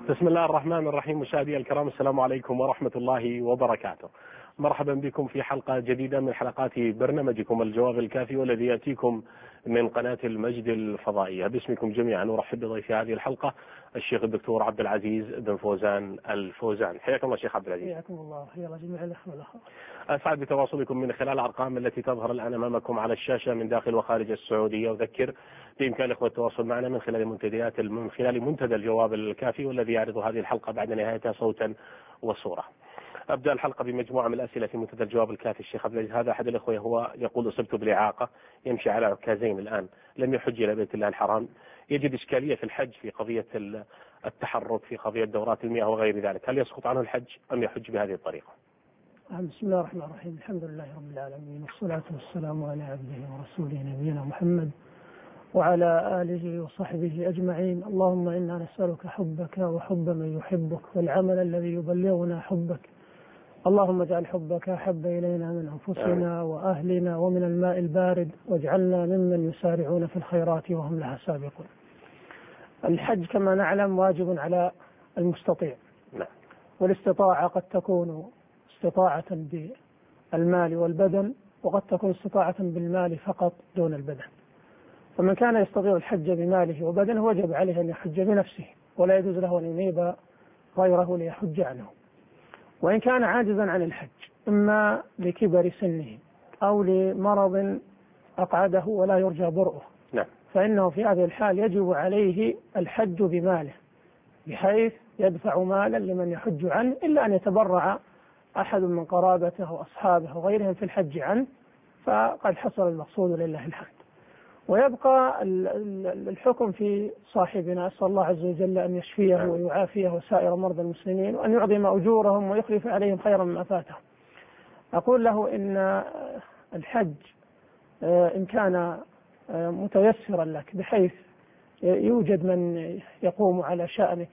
بسم الله الرحمن الرحيم. مشاهدي الكرام، السلام عليكم ورحمة الله وبركاته. مرحبا بكم في حلقة جديدة من حلقات برنامجكم الجواب الكافي، والذي يأتيكم من قناة المجد الفضائية. باسمكم جميعا أرحب بضيف هذه الحلقة الشيخ الدكتور عبد العزيز بن فوزان الفوزان. حياكم الله شيخ عبد العزيز. حياكم الله. حيا الله جميع الأخوة والأخوات. أسعد بتواصلكم من خلال الأرقام التي تظهر الآن أمامكم على الشاشة من داخل وخارج السعودية. أذكر بإمكان الأخوة التواصل معنا من خلال منتدى الجواب الكافي، والذي يعرض هذه الحلقة بعد نهايتها صوتا وصورة. أبدأ الحلقة بمجموعة من الأسئلة في منتدى الجواب الكافي. الشيخ عبد العزيز، هذا أحد الأخوة هو يقول: أصبت بالإعاقة، يمشي على عكازين الآن، لم يحج إلى بيت الله الحرام، يجد إشكالية في الحج في قضية التحرك، في قضية دورات المياه وغير ذلك، هل يسقط عنه الحج أم يحج بهذه الطريقة؟ بسم الله الرحمن الرحيم. الحمد لله رب العالمين، والصلاة والسلام على عبده ورسوله نبينا محمد وعلى آله وصحبه أجمعين. اللهم إنا نسألك حبك وحب من يحبك والعمل الذي يبلغنا حبك. اللهم اجعل حبك أحب إلينا من أنفسنا وأهلنا ومن الماء البارد، واجعلنا ممن يسارعون في الخيرات وهم لها سابقون. الحج كما نعلم واجب على المستطيع، والاستطاعة قد تكون استطاعة بالمال والبدن، وقد تكون استطاعة بالمال فقط دون البدن. فمن كان يستطيع الحج بماله وبدنه وجب عليه أن يحج بنفسه، ولا يجوز له أن ينيب غيره ليحج عنه. وإن كان عاجزا عن الحج، إما لكبر سنه أو لمرض أقعده ولا يرجى برؤه، فإنه في هذه الحال يجب عليه الحج بماله، بحيث يدفع مالا لمن يحج عنه، إلا أن يتبرع أحد من قرابته وأصحابه وغيرهم في الحج عنه، فقد حصل المقصود لله الحمد. ويبقى الحكم في صاحبنا، أسأل الله عز وجل أن يشفيه ويعافيه وسائر مرضى المسلمين، وأن يعظم أجورهم ويخلف عليهم خيرا مما فاتهم. أقول له إن الحج إن كان متيسرا لك بحيث يوجد من يقوم على شأنك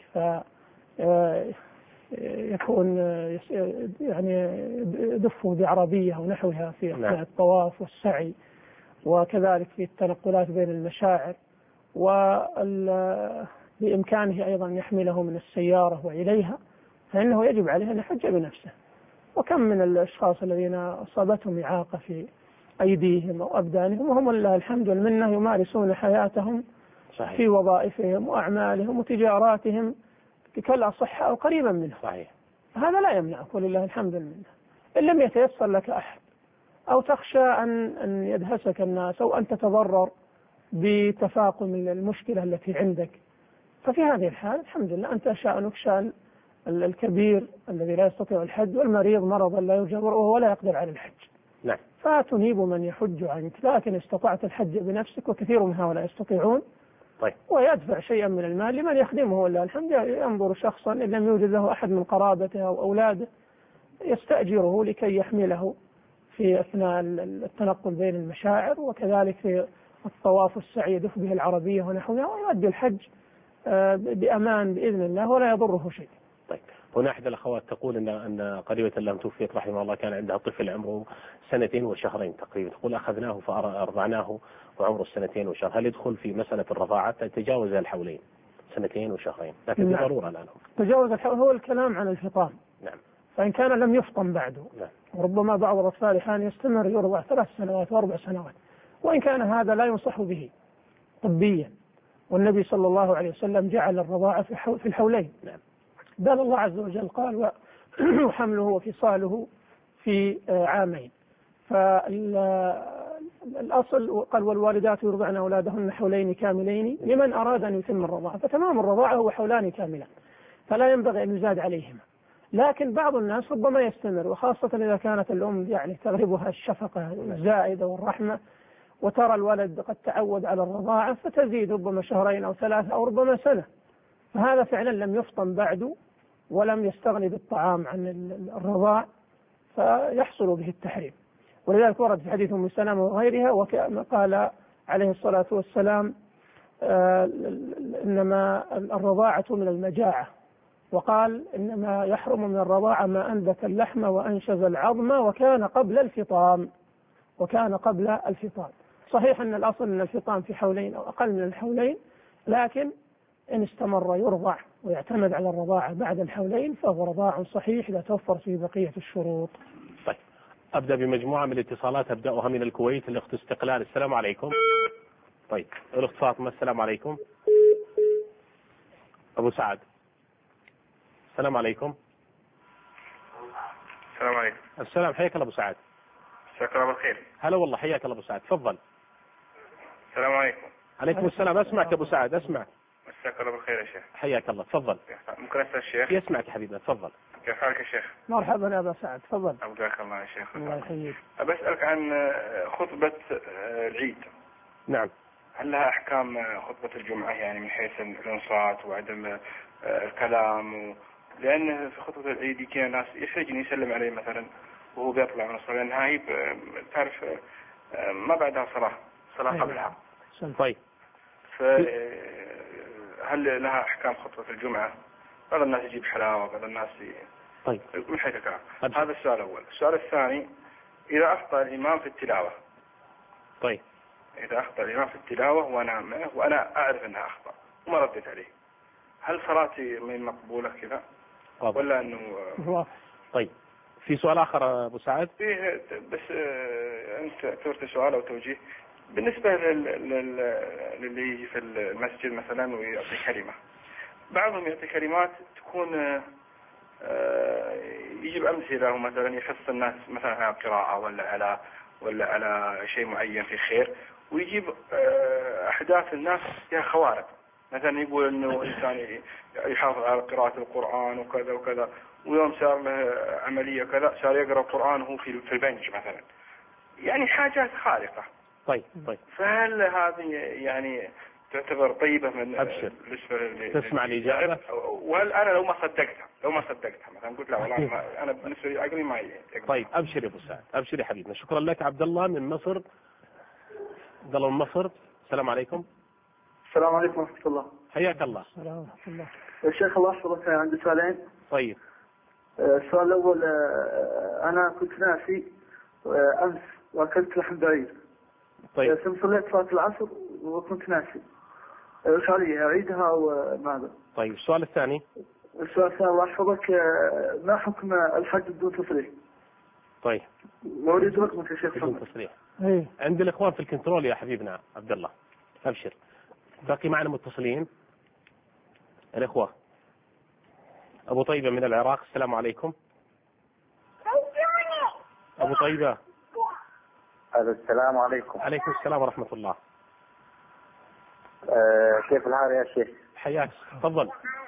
يكون يعني دفه بعربية ونحوها في أثناء الطواف والسعي، وكذلك في التنقلات بين المشاعر، وبإمكانه أيضا يحمله من السيارة وإليها، فإنه يجب عليه أن يحج بنفسه. وكم من الأشخاص الذين أصابتهم إعاقة في أيديهم أو أبدانهم وهم لله الحمد والمنة يمارسون حياتهم في وظائفهم وأعمالهم وتجاراتهم كالأصحاء أو قريبا منه. هذا لا يمنعك ولله الحمد والمنة. إن لم يتيسر لك أحد، أو تخشى أن يدهسك الناس، أو أن تتضرر بتفاقم المشكلة التي عندك، ففي هذه الحال الحمد لله أنت شأنك شأن الكبير الذي لا يستطيع الحج، والمريض مرضا لا يرجى برؤه ولا يقدر على الحج، فتنيب من يحج عنك. لكن استطعت الحج بنفسك، وكثير من هؤلاء يستطيعون، ويدفع شيئا من المال لمن يخدمه والله الحمد. ينظر شخصا إن لم يوجد له أحد من قرابته أو أولاده يستأجره لكي يحمله في أثناء التنقل بين المشاعر، وكذلك في الطواف والسعي يدف به العربية ونحوها، ويؤدي الحج بأمان بإذن الله ولا يضره شيء. طيب، هنا أحد الأخوات تقول أن قريبة لها توفيت رحمه الله، كان عندها طفل عمره 2 وشهرين تقريبا، تقول أخذناه فأرضعناه وعمره 2 وشهر، هل يدخل في مسألة الرضاعة تجاوز الحولين 2 وشهرين؟ لكن بضرورة الآن تجاوز الحول. هو الكلام عن الفطام. فإن كان لم يفطم بعده، وربما بعض الأطفال حين يستمر يرضع 3 سنوات و4 سنوات، وإن كان هذا لا ينصح به طبيا، والنبي صلى الله عليه وسلم جعل الرضاعة في الحولين. بل الله عز وجل قال: وحمله وفصاله في 2 عام. فالأصل قال: والوالدات يرضعن أولادهن حولين كاملين لمن أراد أن يتم الرضاعة. فتمام الرضاعة هو 2 حولان كاملان، فلا ينبغي أن يزاد عليهما. لكن بعض الناس ربما يستمر، وخاصة إذا كانت الأم يعني تغلبها الشفقة الزائدة والرحمة، وترى الولد قد تعود على الرضاعة فتزيد ربما 2 أو 3 أو ربما سنة، فهذا فعلا لم يفطن بعد ولم يستغني بالطعام عن الرضاع، فيحصل به التحريم. ولذلك ورد في حديث أم سلمة وغيرها، وكما قال عليه الصلاة والسلام: إنما الرضاعة من المجاعة، وقال: إنما يحرم من الرضاعة ما أنبت اللحم وأنشز العظم وكان قبل الفطام. صحيح أن الأصل أن الفطام في 2 حولين أو أقل من 2 حولين، لكن إن استمر يرضع ويعتمد على الرضاعة بعد الحولين فهو رضاع صحيح إذا توفر فيه بقية الشروط. طيب أبدأ بمجموعة من الاتصالات، أبدأها من الكويت. الأخت استقلال، السلام عليكم. طيب الأخت فاطمة، السلام عليكم. أبو سعد، السلام عليكم. السلام عليكم. السلام، حياك الله أبو سعد. مساك الله بالخير. هلا والله، حياك الله أبو سعد، تفضل. السلام عليكم. عليكم السلام، أسمعك أبو سعد، أسمع. مساك الله بالخير يا شيخ. حياك الله، تفضل. ممكن أسأل الشيخ؟ يسمعك يا حبيبنا، تفضل. كيف حالك يا شيخ؟ مرحبا يا أبا سعد، تفضل. أبداك الله يا شيخ. الله يحييك. بسألك عن خطبة العيد. نعم. هل لها أحكام خطبة الجمعة يعني من حيث الإنصات وعدم الكلام لأن في خطبة العيد يجينا ناس يحرجني يسلم عليه مثلا وهو بيطلع من الصلاة، لأنها هي تعرف ما بعدها صلاة قبلها. طيب. هل لها أحكام خطبة الجمعة؟ بعض الناس يجيب حلاوة، بعض الناس طيب من حيث الكلام. هذا السؤال الأول. السؤال الثاني، إذا أخطأ الإمام في التلاوة. طيب. إذا أخطأ الإمام في التلاوة وأنا أعرف أنها أخطأ وما رديت عليه، هل صلاتي من مقبولة كذا ولا أنه؟ طيب في سؤال آخر أبو سعد؟ فيه بس أنت ترسل سؤال أو توجيه بالنسبة للي يجي في المسجد مثلا ويعطي كلمة. بعضهم يعطي كلمات تكون يجيب أمثلة مثلا يحث الناس مثلا على قراءة ولا على شيء معين في خير، ويجيب أحداث الناس فيها خوارق. مثلا يقول إنه إنسان يحافظ على قراءة القرآن وكذا وكذا، ويوم صار له عملية كذا صار يقرأ القرآن وهو في البنج مثلا، يعني حاجات خارقة. طيب. فهل هذه يعني تعتبر طيبة من أبشر بالنسبة تسمع الإجابة؟ وهل أنا لو ما صدقتها مثلا قلت لا والله أنا بالنسبة لي عقلي ما يقدر. طيب أبشر يا أبو سعد، أبشر يا حبيبنا. شكرا لك. عبد الله من مصر. عبد الله من مصر، السلام عليكم. السلام عليكم ورحمة الله. حياك الله. السلام ورحمة الله. يا شيخ الله يحفظك، عندي سؤالين. طيب. السؤال الأول، أنا كنت ناسي أمس وأكلت لحم بعير. طيب. ثم صليت صلاة العصر وكنت ناسي، وش علي أعيدها وماذا؟ طيب السؤال الثاني. السؤال الثاني الله يحفظك، ما حكم الحج بدون تصريح؟ طيب. وأريد رقمك يا شيخ. بدون تصريح. إيه. عند الإخوان في الكنترول يا حبيبنا عبد الله. أبشر. باقي معنا متصلين الإخوة. أبو طيبة من العراق، السلام عليكم. أبو طيبة. السلام عليكم. عليكم السلام ورحمة الله. كيف الحال يا شيخ؟ حياك، تفضل.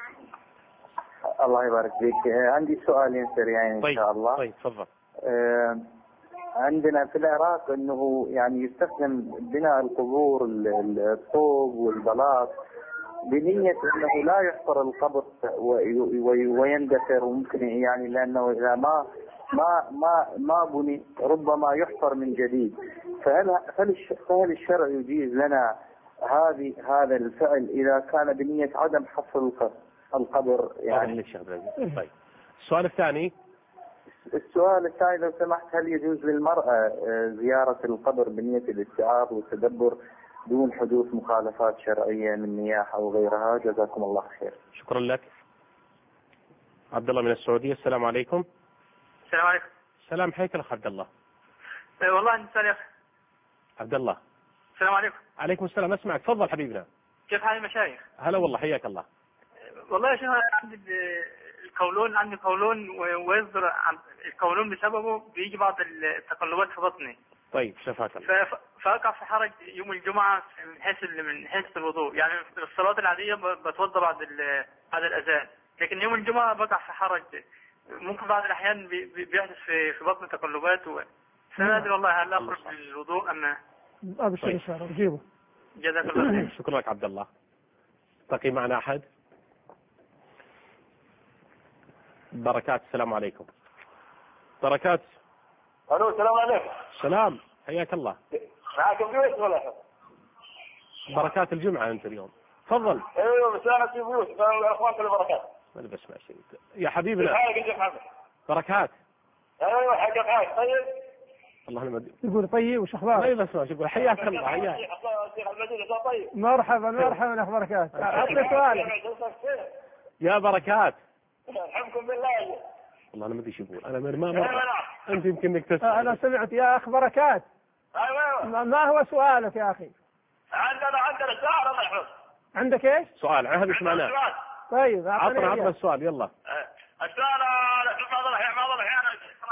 الله يبارك فيك. عندي سؤالين سريعين إن شاء الله. طيب تفضل. عندنا في العراق أنه يعني يستخدم بناء القبور الطوب والبلاط بنية أنه لا يحفر القبر ويندثر، وممكن يعني لأنه إذا ما بني ربما يحفر من جديد. فهل الشرع يجيز لنا هذا الفعل إذا كان بنية عدم حفر القبر يعني؟ طيب السؤال الثاني. السؤال الثاني لو سمحت، هل يجوز للمرأة زيارة القبر بنية الاستيعاب والتدبر دون حدوث مخالفات شرعية من نياحة أو غيرها؟ جزاكم الله خير. شكرا لك. عبد الله من السعودية، السلام عليكم. السلام عليكم. السلام، حياك الأخ عبد الله. والله عندي سؤال يا أخي. عبد الله. السلام عليكم. عليكم السلام، أسمعك، تفضل حبيبنا. كيف حال المشايخ؟ هلا والله، حياك الله. والله يا شيخ عندي القولون، عندي قولون ويصدر عن القولون بسببه بيجي بعض التقلبات في بطني. طيب شفاك الله. فأقع في حرج يوم الجمعة من حيث الوضوء، يعني في الصلاة العادية بتوضى بعد الأذان، لكن يوم الجمعة بقع في حرج، ممكن بعض الأحيان بيحدث في بطن تقلبات فما أدري والله هل أخرج للوضوء أم؟ أبشر إن شاء الله أجيبه. جزاك الله خير. شكرا لك عبد الله. بقي معنا أحد؟ بركات، السلام عليكم. بركات. الو السلام عليكم. السلام، حياك الله. معكم بيوت ولا؟ بركات الجمعة أنت اليوم، تفضل. ايوه بس انا في بيوت، الاخوان كل بركات. ما أنا بسمع شيء يا حبيبنا. حاجة محمد. بركات. ايوه حاجة طيب. الله المدين. يقول طيب وش ما اخبارك؟ يبسمع يقول حياك الله حياك. الشيخ المدينة طيب. مرحبا مرحبا اخ بركات. اعطني سؤالك. يا بركات. الحمكم بالله. والله انا ما ادري ايش يقول، انا ما انت يمكن انك تسمع. انا سمعت يا اخ بركات. ايوه ما هو سؤالك يا اخي؟ عندنا سؤال الله يحفظ. عندك ايش؟ سؤال هذا سمعناه. طيب عطنا السؤال يلا. السؤال بعض الاحيان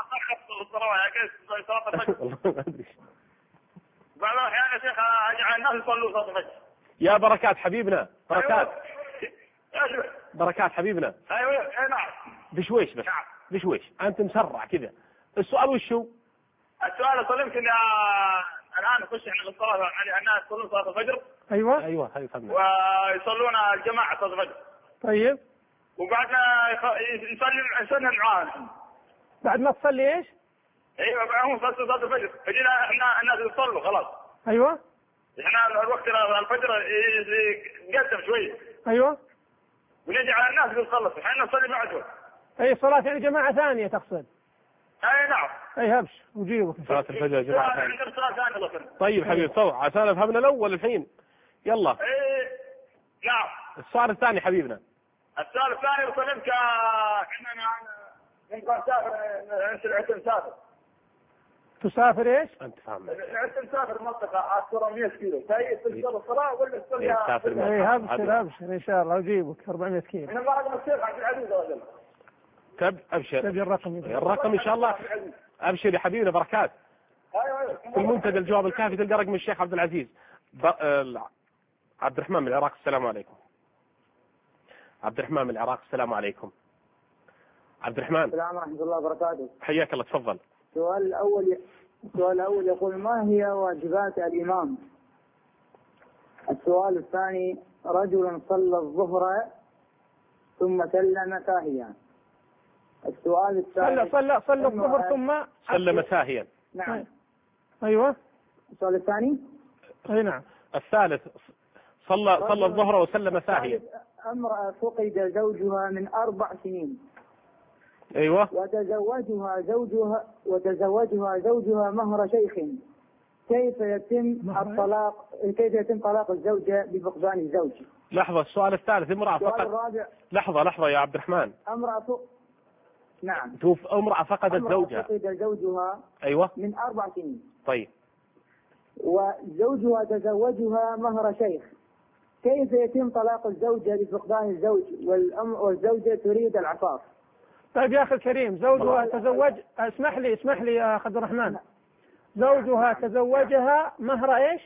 صلاه الفجر. والله ما ادري. بعض الاحيان يا شيخ اجعل الناس يصلوا صلاه الفجر. يا بركات حبيبنا بركات. بركات حبيبنا. ايوه نعم. بشويش بس. نعم. بشويش انت مسرع كذا. السؤال وش هو؟ السؤال يمكن الان نخش على الصلاه، يعني الناس يصلون صلاه الفجر. ايوه هذه فهمنا. ويصلون الجماعه صلاه الفجر. طيب وبعدنا نسلم معاهم. بعد ما تصلي ايش؟ ايوه هم صلاه الفجر، فجينا احنا الناس يصلوا خلاص. ايوه احنا الوقت الفجر يقدم شوي. ايوه ونجي على الناس يخلص، احنا نصلي معهم. اي صلاة يعني جماعة ثانية تقصد؟ اي نعم. اي هبش وجيبك. صلاة الفجر يا جماعة ثانية. عندنا صلاة ثانية لكن. طيب حبيبي صوت عشان فهمنا الأول الحين. يلا. اي نعم. السؤال الثاني حبيبنا. السؤال الثاني وسلمك احنا نبغى نسافر. تسافر ايش؟ أنت فاهم. نسافر منطقة أكثر من 100 كيلو، تيجي الصلاة ولا تصلي؟ تسافر. اي هبشر ان شاء الله اجيبك 400 كيلو. أنا ما أقدر الشيخ عبد العزيز ولا. أبشر. تبي الرقم؟ الرقم إن شاء الله. أبشر يا حبيبنا بركات. ايوه في المنتدى الجواب الكافي تلقى رقم الشيخ عبد العزيز. عبد الرحمن من العراق السلام عليكم. عبد الرحمن من العراق السلام عليكم. عبد الرحمن. السلام ورحمة الله وبركاته. حياك الله تفضل. السؤال الأول يقول ما هي واجبات الإمام؟ السؤال الثاني رجل صلى الظهر ثم سلم ساهيا. السؤال الثالث صلى الظهر ثم سلم ساهيا. نعم. ايوه. السؤال الثاني. اي نعم. الثالث صلى الظهر وسلم ساهيا. امرأة فقد زوجها من 4 سنين. ايوه. وتزوجها زوجها مهر شيخ. كيف يتم طلاق الزوجة بفقدان الزوج؟ لحظة السؤال الثالث امرأة السؤال فقط. الرابع. لحظة يا عبد الرحمن. نعم. امرأة فقدت زوجها. فقد زوجها. ايوه. من 4 سنين. طيب. وزوجها تزوجها مهر شيخ. كيف يتم طلاق الزوجة بفقدان الزوج والزوجة تريد العفاف؟ طيب يا اخي الكريم زوجها تزوج. اسمح لي يا اخ عبد الرحمن. زوجها تزوجها مهر ايش؟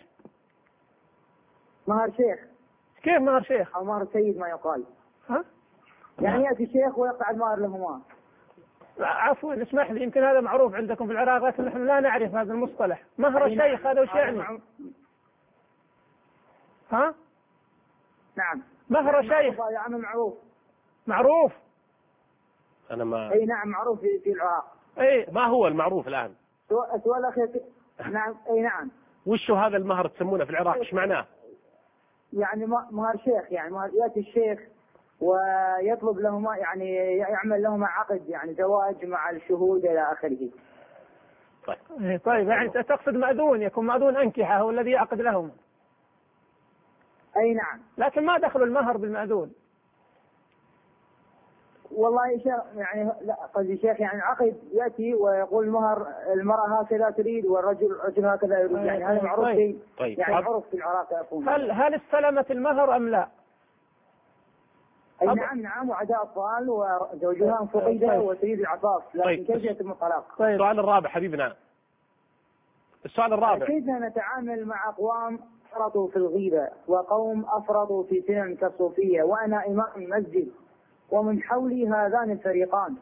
مهر شيخ. كيف مهر شيخ؟ او مهر سيد ما يقال. ها؟ يعني ياتي الشيخ ويقع المهر لهما. عفوا اسمح لي يمكن هذا معروف عندكم في العراق لكن نحن لا نعرف هذا المصطلح. مهر الشيخ هذا وش يعني؟ ها؟ نعم. مهر شيخ. يا عم معروف. انا ما. اي نعم معروف في العراق. اي ما هو المعروف الان؟ السؤال الاخير. نعم. اي نعم. وش هذا المهر تسمونه في العراق ايش معناه؟ يعني مهر شيخ، يعني ياتي الشيخ ويطلب لهما يعني يعمل لهما عقد يعني زواج مع الشهود الى اخره. طيب يعني تقصد مأذون، يكون مأذون أنكحة هو الذي يعقد لهم. اي نعم. لكن ما دخل المهر بالمأذون. والله يا شيخ يعني لا قصدي شيخ يعني عقد ياتي ويقول مهر المرأة هكذا تريد والرجل هكذا يريد، يعني هذا معروف في يعني معروف في العراق يكون. هل استلمت المهر أم لا؟ اي نعم وعداء اطفال وزوجها فقد وتريد العفاف، لكن كيف يتم الطلاق؟ السؤال الرابع حبيبنا. السؤال الرابع كيف نتعامل مع اقوام افرطوا في الغيبة وقوم افرطوا في سنن كالصوفية وانا امام المسجد ومن حولي هذان الفريقان؟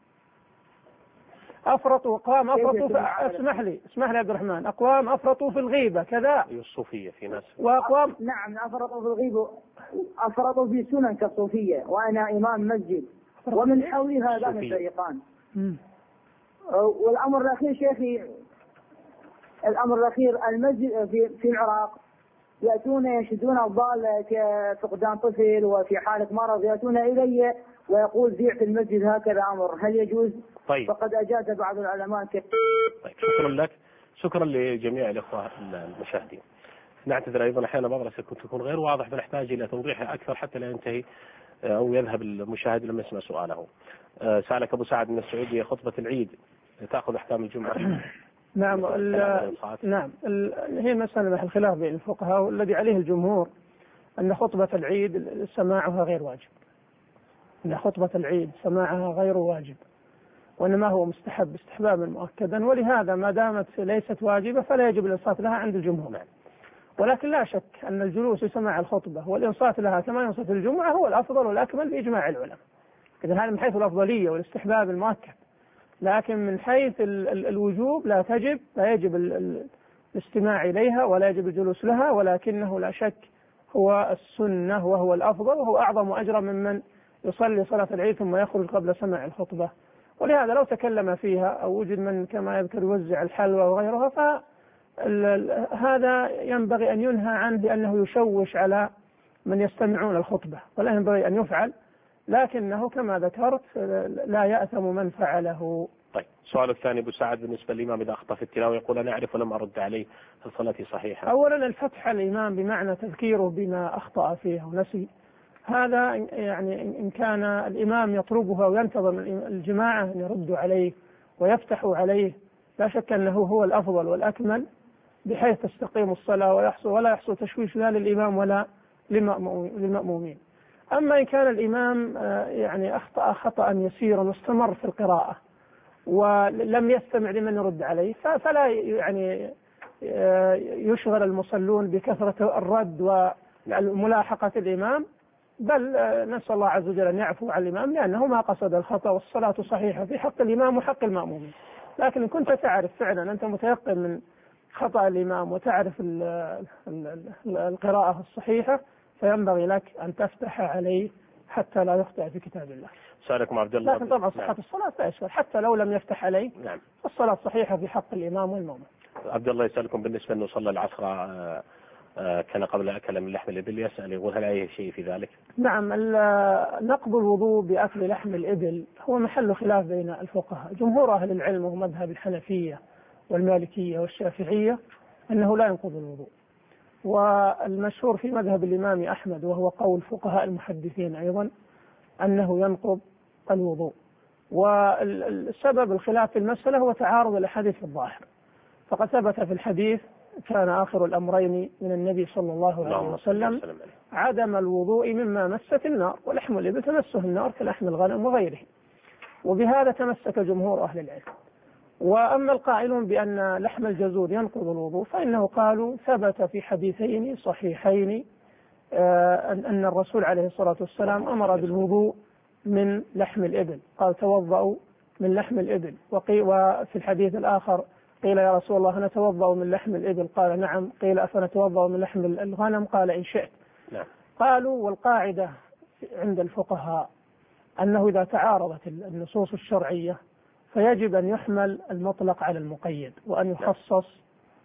أقوام أفرطوا اسمح لي يا عبد الرحمن. أقوام أفرطوا في الغيبة كذا. الصوفية في ناس. وأقوام نعم أفرطوا في الغيبة أفرطوا في سنن كالصوفية وأنا إمام مسجد ومن حولي هذان الفريقان. والأمر الأخير شيخي، الأمر الأخير المسجد في العراق يأتون يشدون الضال كفقدان طفل وفي حالة مرض يأتون إلي ويقول بيع في المسجد هكذا أمر، هل يجوز؟ طيب. فقد أجاز بعض العلماء طيب شكرا لك. شكرا لجميع الأخوة المشاهدين. نعتذر أيضا أحيانا بعض الأسئلة تكون غير واضح فنحتاج إلى توضيحها أكثر حتى لا ينتهي أو يذهب المشاهد لم يسمع سؤاله. سألك أبو سعد من السعودية خطبة العيد تأخذ أحكام الجمعة؟ نعم نعم هي مسألة محل خلاف بين الفقهاء، والذي عليه الجمهور أن خطبة العيد سماعها غير واجب، أن خطبة العيد سماعها غير واجب، وإنما هو مستحب استحبابا مؤكدا، ولهذا ما دامت ليست واجبة فلا يجب الإنصات لها عند الجمهور. ولكن لا شك أن الجلوس لسماع الخطبة والإنصات لها كما ينصت الجمعة هو الأفضل والأكمل بإجماع العلماء. إذا هذا من حيث الأفضلية والاستحباب المؤكد، لكن من حيث الوجوب لا يجب الاستماع إليها ولا يجب الجلوس لها، ولكنه لا شك هو السنة وهو الأفضل وهو أعظم أجرا ممن يصلي صلاة العيد ثم يخرج قبل سماع الخطبة. ولهذا لو تكلم فيها أو وجد من كما يذكر يوزع الحلوى وغيرها فهذا ينبغي أن ينهى عنه لأنه يشوش على من يستمعون الخطبة، ولا ينبغي أن يفعل، لكنه كما ذكرت لا يأثم من فعله. طيب، السؤال الثاني أبو سعد بالنسبة للإمام إذا أخطأ في التلاوة يقول أنا أعرف ولم أرد عليه، هل صلاتي صحيحة؟ أولا الفتح على الإمام بمعنى تذكيره بما أخطأ فيه ونسي، هذا يعني إن كان الإمام يطلبها وينتظر الجماعة أن يردوا عليه ويفتحوا عليه لا شك أنه هو الأفضل والأكمل، بحيث تستقيم الصلاة ولا يحصل تشويش لا للإمام ولا للمأمومين. أما إن كان الإمام يعني أخطأ خطأ يسيرا واستمر في القراءة ولم يستمع لمن يرد عليه فلا يعني يشغل المصلون بكثرة الرد وملاحقة الإمام، بل نسأل الله عز وجل أن يعفو عن الإمام لأنه ما قصد الخطأ والصلاة صحيحة في حق الإمام وحق المأمومين. لكن إن كنت تعرف فعلا أنت متيقن من خطأ الإمام وتعرف القراءة الصحيحة فينبغي لك أن تفتح عليه حتى لا يخطئ في كتاب الله. سألكم عبد الله. لكن طبعا صحة الصلاة لا يشغل حتى لو لم يفتح عليه. نعم. الصلاة صحيحة في حق الإمام والمأموم. عبد الله يسألكم بالنسبة أنه صلى العصر كان قبل أكل من لحم الإبل، يسأل يقول هل أي شيء في ذلك؟ نعم، نقض الوضوء بأكل لحم الإبل هو محل خلاف بين الفقهاء. جمهور أهل العلم ومذهب الحنفية والمالكية والشافعية أنه لا ينقض الوضوء، والمشهور في مذهب الإمام أحمد وهو قول فقهاء المحدثين أيضا أنه ينقض الوضوء. والسبب الخلاف في المسألة هو تعارض الأحاديث الظاهر، فقد ثبت في الحديث كان آخر الأمرين من النبي صلى الله عليه وسلم عدم الوضوء مما مست النار، ولحم الإبل تمسه النار كلحم الغنم وغيره، وبهذا تمسك جمهور أهل العلم. وأما القائلون بأن لحم الجزور ينقض الوضوء فإنه قالوا ثبت في حديثين صحيحين أن الرسول عليه الصلاة والسلام أمر بالوضوء من لحم الإبل، قال توضأوا من لحم الإبل. وفي الحديث الآخر قيل يا رسول الله نتوضأ من لحم الإبل؟ قال نعم. قيل أفنتوضأ من لحم الغنم؟ قال إن شئت. نعم. قالوا والقاعدة عند الفقهاء أنه إذا تعارضت النصوص الشرعية فيجب أن يحمل المطلق على المقيد، وأن يخصص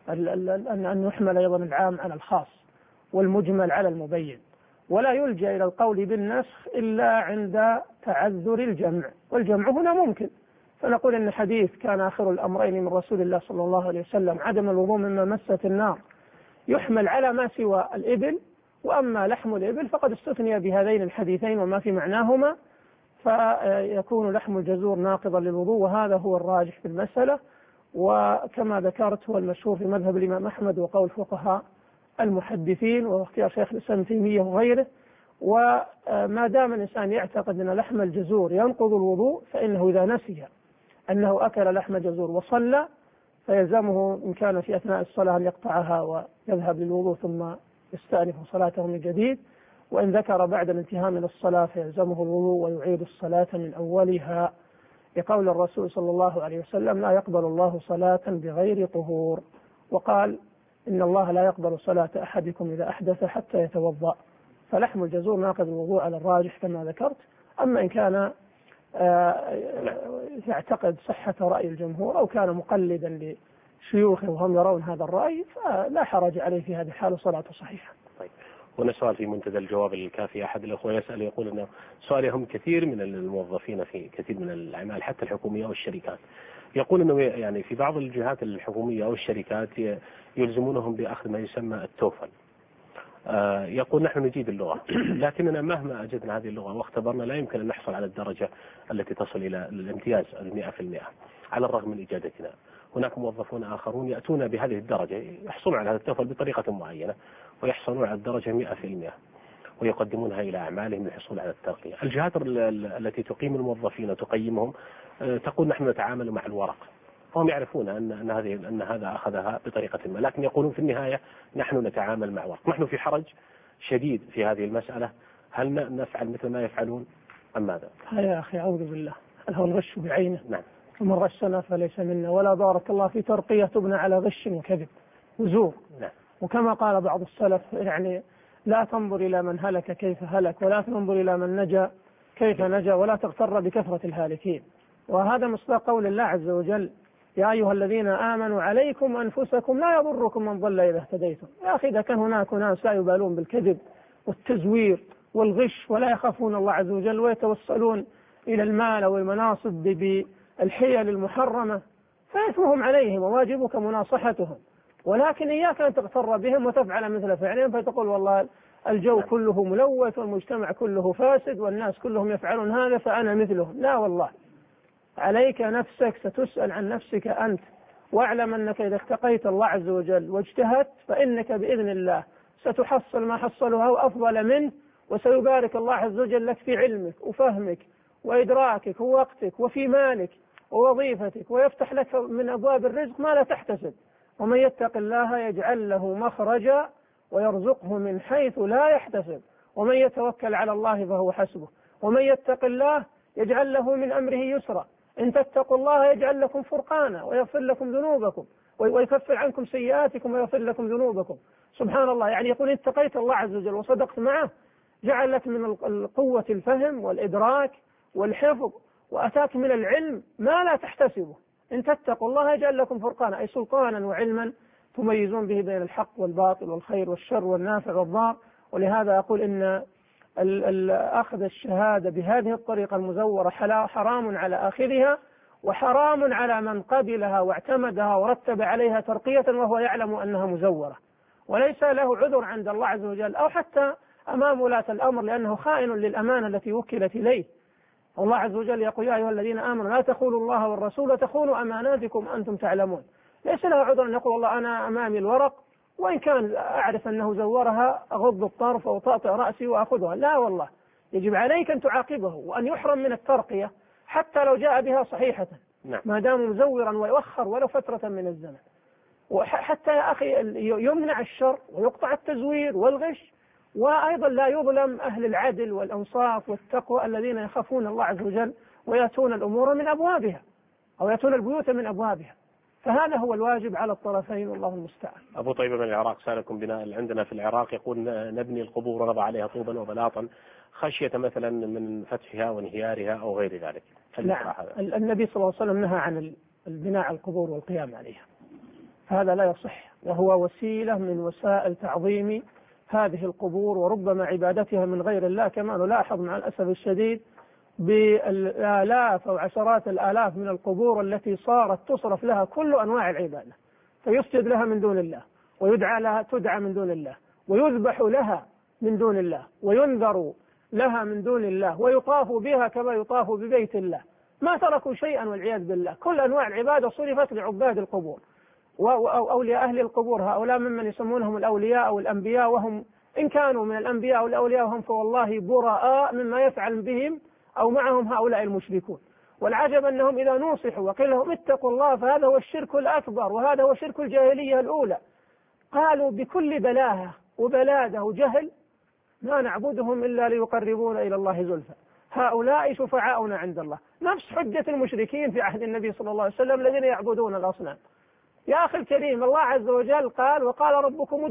أن يحمل أيضا العام على الخاص والمجمل على المبين، ولا يلجأ إلى القول بالنسخ إلا عند تعذر الجمع، والجمع هنا ممكن. فنقول إن حديث كان آخر الأمرين من رسول الله صلى الله عليه وسلم عدم الوضوء مما مست النار يحمل على ما سوى الإبل، وأما لحم الإبل فقد استثني بهذين الحديثين وما في معناهما، فيكون لحم الجزور ناقضا للوضوء، وهذا هو الراجح في المسألة. وكما ذكرت هو المشهور في مذهب الإمام أحمد وقول فقهاء المحدثين واختيار شيخ الإسلام ابن تيمية وغيره. وما دام الإنسان يعتقد أن لحم الجزور ينقض الوضوء فإنه إذا نسي أنه أكل لحم جزور وصلى فيلزمه إن كان في أثناء الصلاة أن يقطعها ويذهب للوضوء ثم يستأنف صلاته من جديد، وإن ذكر بعد الانتهاء من الصلاة فيلزمه الوضوء ويعيد الصلاة من أولها، لقول الرسول صلى الله عليه وسلم لا يقبل الله صلاة بغير طهور، وقال إن الله لا يقبل صلاة أحدكم إذا أحدث حتى يتوضأ. فلحم الجزور ناقض الوضوء على الراجح كما ذكرت. أما إن كان يعتقد صحة رأي الجمهور أو كان مقلدا لشيوخه وهم يرون هذا الرأي فلا حرج عليه في هذه الحالة صلاته صحيحة. طيب، هنا سؤال في منتدى الجواب الكافي. أحد الأخوة يسأل يقول أنه سؤال يهم كثير من الموظفين في كثير من الأعمال حتى الحكومية والشركات، يقول أنه يعني في بعض الجهات الحكومية أو الشركات يلزمونهم بأخذ ما يسمى التوفل. يقول نحن نجيد اللغة لكننا مهما أجدنا هذه اللغة واختبرنا لا يمكن أن نحصل على الدرجة التي تصل إلى الامتياز 100% على الرغم من إجادتنا. هناك موظفون آخرون يأتون بهذه الدرجة، يحصلون على هذا التوفل بطريقة معينة ويحصلون على الدرجة 100% ويقدمونها إلى أعمالهم للحصول على الترقية. الجهات التي تقيم الموظفين وتقيمهم تقول نحن نتعامل مع الورق، هم يعرفون أن هذا أخذها بطريقة ما، لكن يقولون في النهاية نحن نتعامل مع ورق. نحن في حرج شديد في هذه المسألة، هل نفعل مثل ما يفعلون أم ماذا؟ يا أخي أعوذ بالله، هو الغش بعينه. نعم. ومن غشنا فليس منا، ولا بارك الله في ترقية تبنى على غش وكذب وزور. نعم. وكما قال بعض السلف يعني لا تنظر إلى من هلك كيف هلك، ولا تنظر إلى من نجا كيف نجا، ولا تغتر بكثرة الهالكين. وهذا مصداق قول الله عز وجل: يا أيها الذين آمنوا عليكم أنفسكم لا يضركم من ضل إذا اهتديتم. يا أخي إذا كان هناك ناس لا يبالون بالكذب والتزوير والغش ولا يخافون الله عز وجل ويتوصلون إلى المال أو المناصب بالحيل المحرمة، فإثمهم عليهم وواجبك مناصحتهم، ولكن إياك أن تغتر بهم وتفعل مثل فعلهم فتقول والله الجو كله ملوث والمجتمع كله فاسد والناس كلهم يفعلون هذا فأنا مثلهم. لا والله، عليك نفسك، ستسأل عن نفسك أنت، واعلم أنك إذا اتقيت الله عز وجل واجتهدت فإنك بإذن الله ستحصل ما حصلها وأفضل منه، وسيبارك الله عز وجل لك في علمك وفهمك وإدراكك ووقتك وفي مالك ووظيفتك، ويفتح لك من أبواب الرزق ما لا تحتسب. ومن يتق الله يجعل له مخرجا ويرزقه من حيث لا يحتسب، ومن يتوكل على الله فهو حسبه، ومن يتق الله يجعل له من أمره يسرا. إن تتقوا الله يجعل لكم فرقانا ويغفر لكم ذنوبكم ويكفر عنكم سيئاتكم ويغفر لكم ذنوبكم. سبحان الله، يعني يقول إن اتقيت الله عز وجل وصدقت معه جعل لك من القوة الفهم والإدراك والحفظ، وأتاك من العلم ما لا تحتسبه. إن تتقوا الله يجعل لكم فرقانا، أي سلطانا وعلما تميزون به بين الحق والباطل والخير والشر والنافع والضار. ولهذا أقول إن أخذ الشهادة بهذه الطريقة المزورة حرام على آخذها، وحرام على من قبلها واعتمدها ورتب عليها ترقية وهو يعلم أنها مزورة، وليس له عذر عند الله عز وجل أو حتى أمام ولاة الأمر، لأنه خائن للأمانة التي وكلت إليه. الله عز وجل يقول: يا أيها الذين آمنوا لا تخونوا الله والرسول تخونوا أماناتكم أنتم تعلمون. ليس له عذر أن يقول والله أنا أمامي الورق وإن كان أعرف أنه زورها أغض الطرف أو طأطئ رأسي وأخذها. لا والله، يجب عليك أن تعاقبه وأن يحرم من الترقية حتى لو جاء بها صحيحة. نعم. ما دام مزورا ويؤخر ولو فترة من الزمن. وحتى يا أخي يمنع الشر ويقطع التزوير والغش، وأيضا لا يظلم أهل العدل والأنصاف والتقوى الذين يخافون الله عز وجل ويأتون الأمور من أبوابها أو يأتون البيوت من أبوابها. فهذا هو الواجب على الطرفين والله المستعان. أبو طيبة من العراق سألكم بناء عندنا في العراق يقول نبني القبور ونضع عليها طوبا وبلاطا خشية مثلا من فتحها وانهيارها أو غير ذلك. نعم. النبي صلى الله عليه وسلم نهى عن البناء على القبور والقيام عليها، هذا لا يصح، وهو وسيلة من وسائل تعظيم هذه القبور وربما عبادتها من غير الله، كما نلاحظ مع الأسف الشديد بالآلاف أو عشرات الآلاف من القبور التي صارت تصرف لها كل أنواع العبادة، فيسجد لها من دون الله، ويدعى لها تدعى من دون الله، ويذبح لها من دون الله، وينذر لها من دون الله، ويطاف بها كما يطاف ببيت الله. ما تركوا شيئا والعياذ بالله، كل أنواع العبادة صرفت لعباد القبور وأولياء أهل القبور، هؤلاء ممن يسمونهم الأولياء أو الأنبياء، وهم إن كانوا من الأنبياء أو الأولياء هم فوالله براء مما يفعل بهم أو معهم هؤلاء المشركون. والعجب أنهم إذا نوصحوا وقيل لهم اتقوا الله فهذا هو الشرك الأكبر وهذا هو شرك الجاهلية الأولى، قالوا بكل بلاهة وبلادة وجهل: ما نعبدهم إلا ليقربونا إلى الله زلفى، هؤلاء شفعاؤنا عند الله. نفس حجة المشركين في عهد النبي صلى الله عليه وسلم الذين يعبدون الأصنام. يا أخي الكريم، الله عز وجل قال: وقال ربكم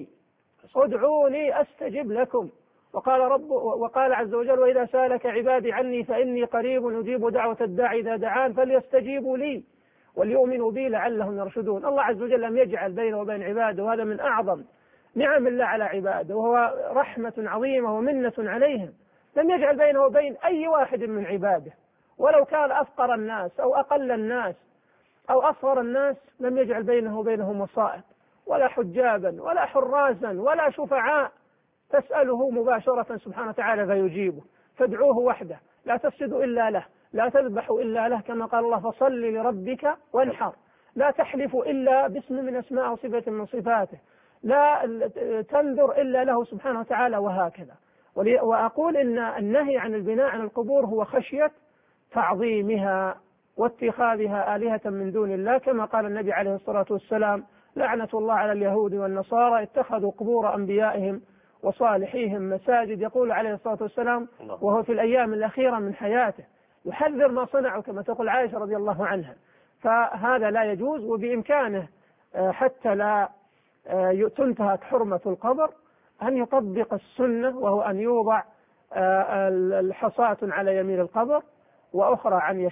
ادعوني أستجب لكم. وقال عز وجل: وإذا سألك عبادي عني فإني قريب أجيب دعوة الداعي إذا دعان فليستجيبوا لي وليؤمنوا بي لعلهم يرشدون. الله عز وجل لم يجعل بينه وبين عباده، وهذا من أعظم نعم الله على عباده، وهو رحمة عظيمة ومنة عليهم، لم يجعل بينه وبين أي واحد من عباده ولو كان أفقر الناس أو أقل الناس أو أصغر الناس لم يجعل بينه وبينهم وسائط ولا حجابا ولا حراسا ولا شفعاء، تسأله مباشرة سبحانه وتعالى فيجيبه. فادعوه وحده، لا تسجدوا إلا له، لا تذبحوا إلا له، كما قال الله فصل لربك وانحر، لا تحلف إلا باسم من أسماء وصفة من صفاته، لا تنذر إلا له سبحانه وتعالى، وهكذا. وأقول إن النهي عن البناء عن القبور هو خشية تعظيمها واتخاذها آلهة من دون الله، كما قال النبي عليه الصلاة والسلام لعنة الله على اليهود والنصارى اتخذوا قبور أنبيائهم وصالحيهم مساجد. يقول عليه الصلاة والسلام وهو في الأيام الأخيرة من حياته يحذر ما صنعوا، كما تقول عائشة رضي الله عنها. فهذا لا يجوز، وبإمكانه حتى لا تنتهك حرمة القبر أن يطبق السنة، وهو أن يوضع الحصاة على يمين القبر وأخرى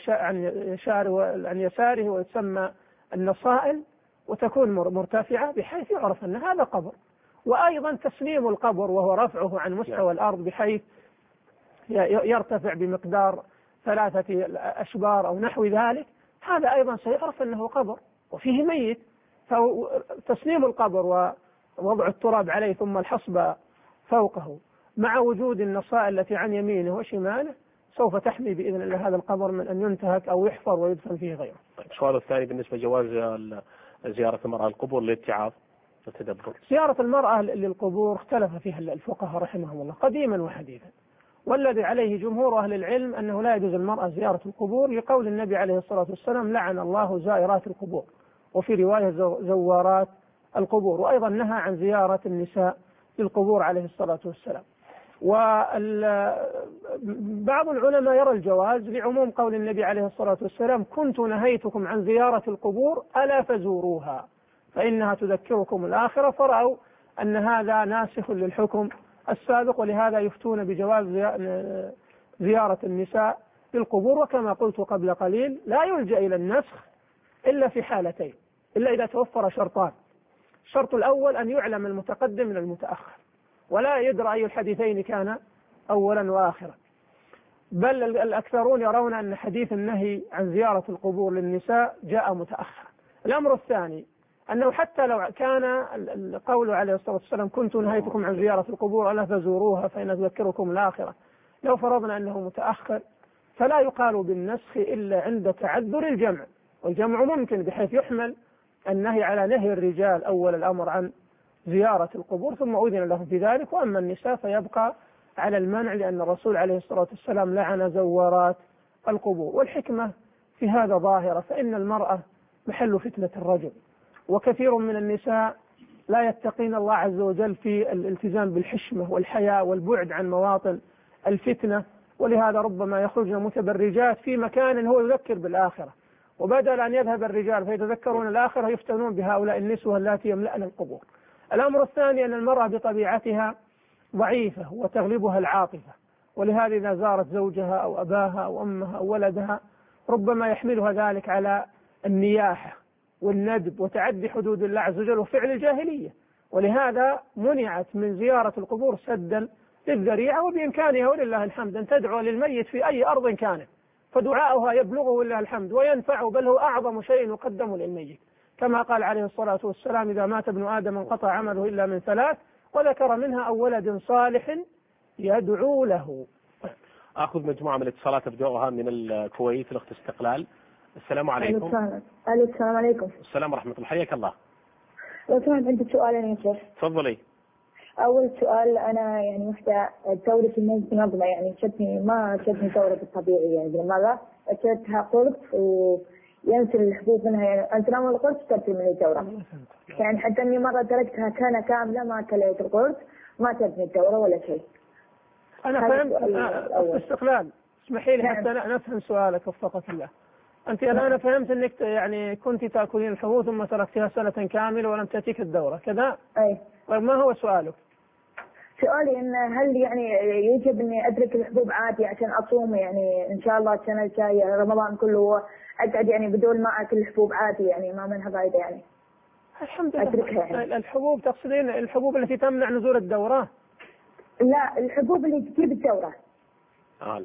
عن يساره ويسمى النصائل، وتكون مرتفعة بحيث يعرف أن هذا قبر. وأيضا تسليم القبر وهو رفعه عن مستوى الأرض بحيث يرتفع بمقدار 3 أشبار أو نحو ذلك، هذا أيضا سيعرف أنه قبر وفيه ميت. فتسليم القبر ووضع التراب عليه ثم الحصبة فوقه مع وجود النصائل التي عن يمينه وشماله سوف تحمي بإذن الله هذا القبر من أن ينتهك أو يحفر ويدفن فيه غيره. السؤال الثاني بالنسبة لجواز زيارة المرأة القبور للاتعاظ والتدبر. زيارة المرأة للقبور اختلف فيها الفقهاء رحمهم الله قديما وحديثا، والذي عليه جمهور أهل العلم أنه لا يجوز المرأة زيارة القبور لقول النبي عليه الصلاة والسلام لعن الله زائرات القبور، وفي رواية زوارات القبور، وأيضا نهى عن زيارة النساء للقبور عليه الصلاة والسلام. وبعض العلماء يرى الجواز لعموم قول النبي عليه الصلاة والسلام كنت نهيتكم عن زيارة القبور ألا فزوروها فإنها تذكركم الآخرة، فرأوا أن هذا ناسخ للحكم السابق، ولهذا يفتون بجواز زيارة النساء للقبور. وكما قلت قبل قليل لا يلجأ إلى النسخ إلا في حالتين، إلا إذا توفر شرطان. الشرط الأول أن يعلم المتقدم من المتأخر، ولا يدرى أي الحديثين كان أولا وآخرا، بل الأكثرون يرون أن حديث النهي عن زيارة القبور للنساء جاء متأخرا. الأمر الثاني أنه حتى لو كان القول عليه الصلاة والسلام كنت نهيتكم عن زيارة القبور ألا فزوروها فإن تذكركم الآخرة، لو فرضنا أنه متأخر فلا يقال بالنسخ إلا عند تعذر الجمع، والجمع ممكن بحيث يحمل النهي على نهي الرجال أول الأمر عن زيارة القبور ثم أذن لهم في ذلك، وأما النساء فيبقى على المنع، لأن الرسول عليه الصلاة والسلام لعن زوارات القبور. والحكمة في هذا ظاهرة، فإن المرأة محل فتنة الرجل، وكثير من النساء لا يتقين الله عز وجل في الالتزام بالحشمة والحياء والبعد عن مواطن الفتنة، ولهذا ربما يخرجن متبرجات في مكان هو يذكر بالآخرة، وبدل أن يذهب الرجال فيتذكرون الآخرة يفتنون بهؤلاء النسوة اللاتي يملأن القبور. الأمر الثاني أن المرأة بطبيعتها ضعيفة وتغلبها العاطفة، ولهذا إذا زارت زوجها أو أباها أو أمها أو ولدها ربما يحملها ذلك على النياحة والندب وتعدي حدود الله عز وجل وفعل الجاهلية، ولهذا منعت من زيارة القبور سدا للذريعة. وبإمكانها ولله الحمد أن تدعو للميت في أي أرض كانت، فدعاؤها يبلغه ولله الحمد وينفعه، بل هو أعظم شيء يقدم للميت، كما قال عليه الصلاة والسلام إذا مات ابن آدم انقطع عمله إلا من 3، وذكر منها أو ولد صالح يدعو له. أخذ مجموعة من الاتصالات أبدأها من الكويت، الأخت استقلال. السلام عليكم. السلام عليكم. السلام ورحمة الله، حياك الله. لو سمحت عندي سؤالين يا شيخ. تفضلي. أول سؤال، أنا يعني وحدة دورتي منظمة، يعني ما شدني دورة الطبيعي، يعني بالمرة شدتها قرص وينزل الحبوب منها، يعني أنتناول القرص ترتي من الدورة، يعني حتى إني مرة تركتها كان كاملة ما كليت القرص ما تبني الدورة ولا شيء. أنا فهمت. استقلال اسمحي لي حتى نفهم سؤالك وفقك الله. أنت الآن فهمت أنك يعني كنت تأكلين الحبوب ثم تركتها سنة كاملة ولم تأتيك الدورة كذا؟ أي. طيب ما هو سؤالك؟ سؤالي إن هل يعني يجب إني أترك الحبوب عادي عشان أصوم، يعني إن شاء الله السنة الجاية رمضان كله أقعد يعني بدون ما أكل الحبوب عادي، يعني ما منها فائدة يعني؟ الحمد لله. يعني. الحبوب تقصدين الحبوب التي تمنع نزول الدورة؟ لا، الحبوب اللي تجيب الدورة. لا.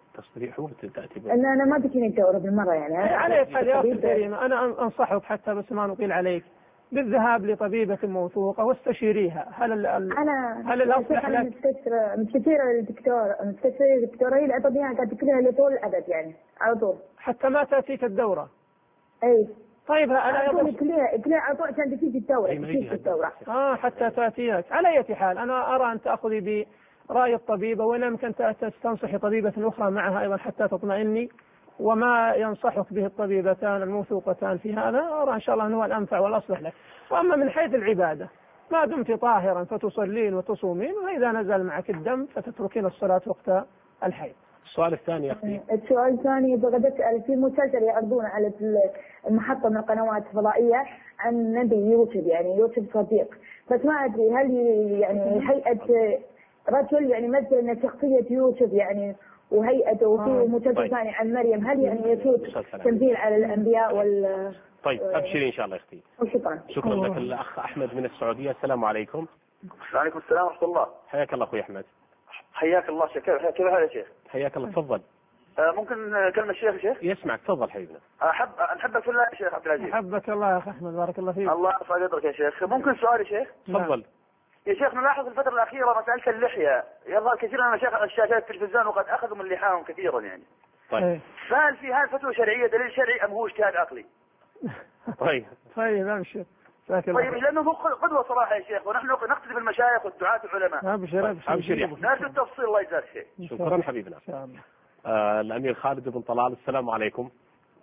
تستطيع هو تأتي أنا ما تجيني الدورة بالمرة يعني. عليك يا أخي الكريمة، أنا أنصحك حتى بس ما نطيل عليك بالذهاب لطبيبة موثوقة واستشيريها. هل الأصلح لك؟ مستشيرة الدكتورة هي العطبية قاعدة تكلها لطول الأبد يعني على طول حتى ما تأتيك الدورة. أي طيب أنا كلها على طول عشان تجيك الدورة. حتى تأتيك. على أي حال أنا أرى أن تأخذي برأي الطبيبة، وإن يمكن تستنصحي طبيبة أخرى معها أيضا حتى تطمئني، وما ينصحك به الطبيبتان الموثوقتان في هذا أرى إن شاء الله أنه الأنفع والأصلح لك. وأما من حيث العبادة ما دمت طاهرا فتصلين وتصومين، وإذا نزل معك الدم فتتركين الصلاة وقت الحيض. السؤال الثاني يا أختي. السؤال الثاني بغيت أسأل في مسلسل يعرضونه على المحطة من القنوات الفضائية عن نبي يوسف، يعني يوسف صديق، بس ما أدري هل يعني هيئة رجل يعني مثل شخصية يوسف يعني وهيئته، وفي مسلسل ثاني عن مريم، هل يعني يجوز تمثيل على الأنبياء طيب أبشري إن شاء الله يا أختي. شكرا لك. الأخ أحمد من السعودية. السلام عليكم. وعليكم السلام ورحمة الله. حياك الله أخوي أحمد. حياك الله شيخ. كيف هذا يا شيخ؟ حياك الله. تفضل. ممكن كلمة الشيخ يا شيخ؟ يسمعك. تفضل حبيبنا. نحبك في الله يا شيخ عبد العزيز. حبك الله يا أخي أحمد، بارك الله فيك. الله يرفع قدرك يا شيخ. ممكن سؤال يا شيخ؟ تفضل. يا شيخ نلاحظ الفترة الأخيرة مسألة اللحية يظهر كثيرا من مشايخ الشاشات التلفزيون وقد أخذوا من لحاهم كثيرا يعني. طيب. فهل في هذه فتوى شرعية دليل شرعي أم هو اجتهاد عقلي؟ طيب أبشر. طيب لأنه هو قدوة صراحة يا شيخ، ونحن نقتدي بالمشايخ والدعاة والعلماء. أبشر. نرجو التفصيل الله يجزاك خير. شكرا حبيبنا. الأمير خالد بن طلال. السلام عليكم.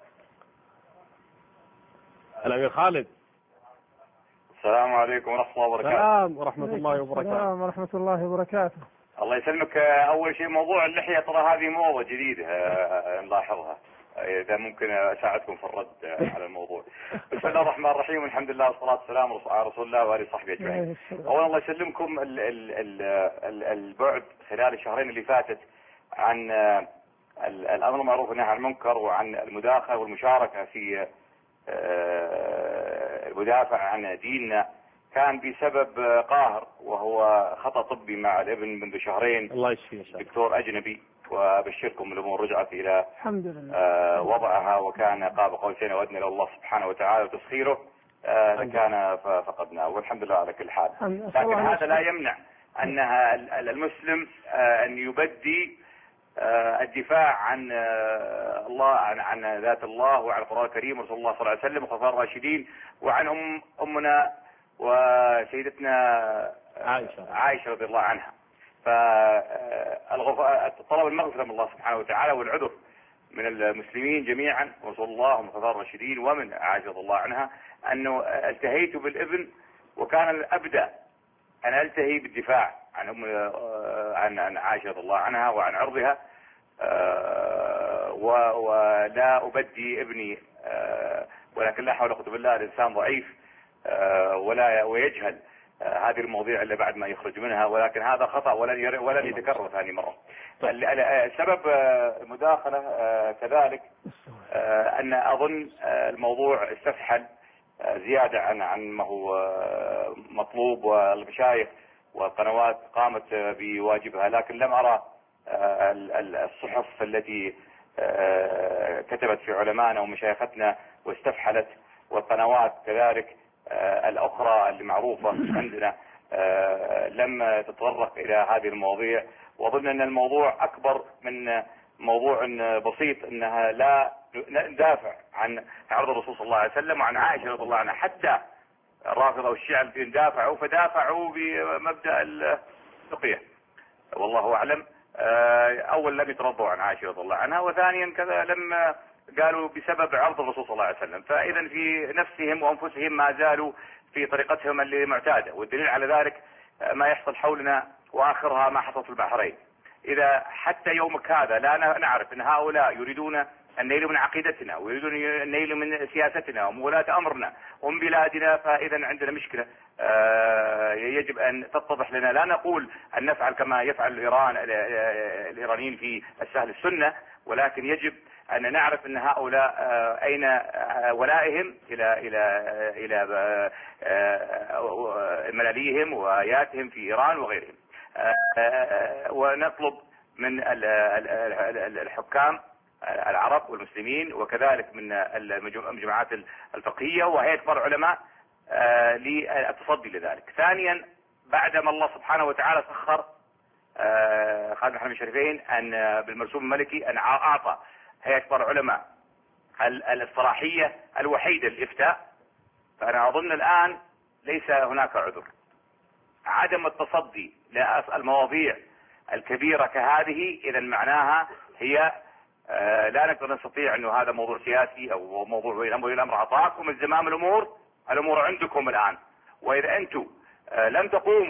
الأمير خالد. السلام عليكم ورحمة الله وبركاته. السلام ورحمة الله وبركاته. السلام ورحمة الله وبركاته. الله يسلمك. أول شيء موضوع اللحية ترى هذه موضة جديدة نلاحظها، إذا ممكن أساعدكم في الرد على الموضوع. بسم الله الرحمن الرحيم، والحمد لله والصلاة والسلام على رسول الله وآله وصحبه أجمعين. أولا الله يسلمكم البعد خلال الشهرين اللي فاتت عن الأمر المعروف والنهي عن المنكر، وعن المداخلة والمشاركة في المدافع عن ديننا كان بسبب قاهر، وهو خطأ طبي مع الابن منذ شهرين. الله يشفيه. دكتور أجنبي، وأبشركم الأمور رجعت إلى الحمد لله وضعها، وكان قاب قوسين أو أدنى إلى الله سبحانه وتعالى وتسخيره كان فقدناه، والحمد لله على كل حال. لكن هذا لا يمنع أنها المسلم أن يبدي الدفاع عن الله، عن ذات الله، وعن القرآن الكريم ورسول الله صلى الله عليه وسلم وخلفاء الراشدين، وعن أمنا وسيدتنا عائشة رضي الله عنها. فطلب المغفرة من الله سبحانه وتعالى والعذر من المسلمين جميعا ورسول الله ومن الخلفاء الراشدين ومن عائشة رضي الله عنها، أنه التهيت بالابن، وكان الأبدأ أن ألتهي بالدفاع عن عائشة رضي الله عنها وعن عرضها، ولا أبدي ابني، ولكن لا حول ولا قوة بالله، الإنسان ضعيف ويجهل هذه المواضيع إلا بعد ما يخرج منها، ولكن هذا خطأ ولن يتكرر ثاني مرة. سبب المداخلة كذلك أن أظن الموضوع استفحل زيادة عن ما هو مطلوب، والمشايخ والقنوات قامت بواجبها، لكن لم أرى الصحف التي كتبت في علمائنا ومشايختنا واستفحلت، والقنوات كذلك الأخرى المعروفة عندنا لم تتطرق إلى هذه المواضيع. وأظن أن الموضوع أكبر من موضوع بسيط، أنها لا ندافع عن عرض الرسول صلى الله عليه وسلم وعن عائشة رضي الله عنها. حتى الرافضة والشيعة فدافعوا بمبدأ التقية والله أعلم. أول لم يترضوا عن عائشة رضي الله عنها، وثانيا كذا لم قالوا بسبب عرض الرسول صلى الله عليه وسلم. فإذا في نفسهم وأنفسهم ما زالوا في طريقتهم المعتادة، والدليل على ذلك ما يحصل حولنا، وآخرها ما حصل في البحرين. إذا حتى يومك هذا لا نعرف أن هؤلاء يريدون النيل من عقيدتنا، ويريدون النيل من سياستنا ومن ولاة أمرنا ومن بلادنا، فإذا عندنا مشكلة يجب أن تتضح لنا. لا نقول أن نفعل كما يفعل الإيرانيين في السهل السنة، ولكن يجب أن نعرف أن هؤلاء أين ولائهم إلى ملاليهم وآياتهم في إيران وغيرهم. ونطلب من الحكام العرب والمسلمين، وكذلك من المجموعات الفقهية وهيئة كبار العلماء للتصدي لذلك. ثانيا، بعدما الله سبحانه وتعالى سخر خادم الحرمين الشريفين أن بالمرسوم الملكي أن أعطى هيئة كبار العلماء الصلاحية الوحيدة للإفتاء، فأنا أظن الآن ليس هناك عذر. عدم التصدي للمواضيع الكبيرة كهذه إذا معناها هي لا نقدر نستطيع أنه هذا موضوع سياسي أو موضوع ولي الأمر أعطاكم الزمام الأمور عندكم الآن، وإذا أنتم لم تقوموا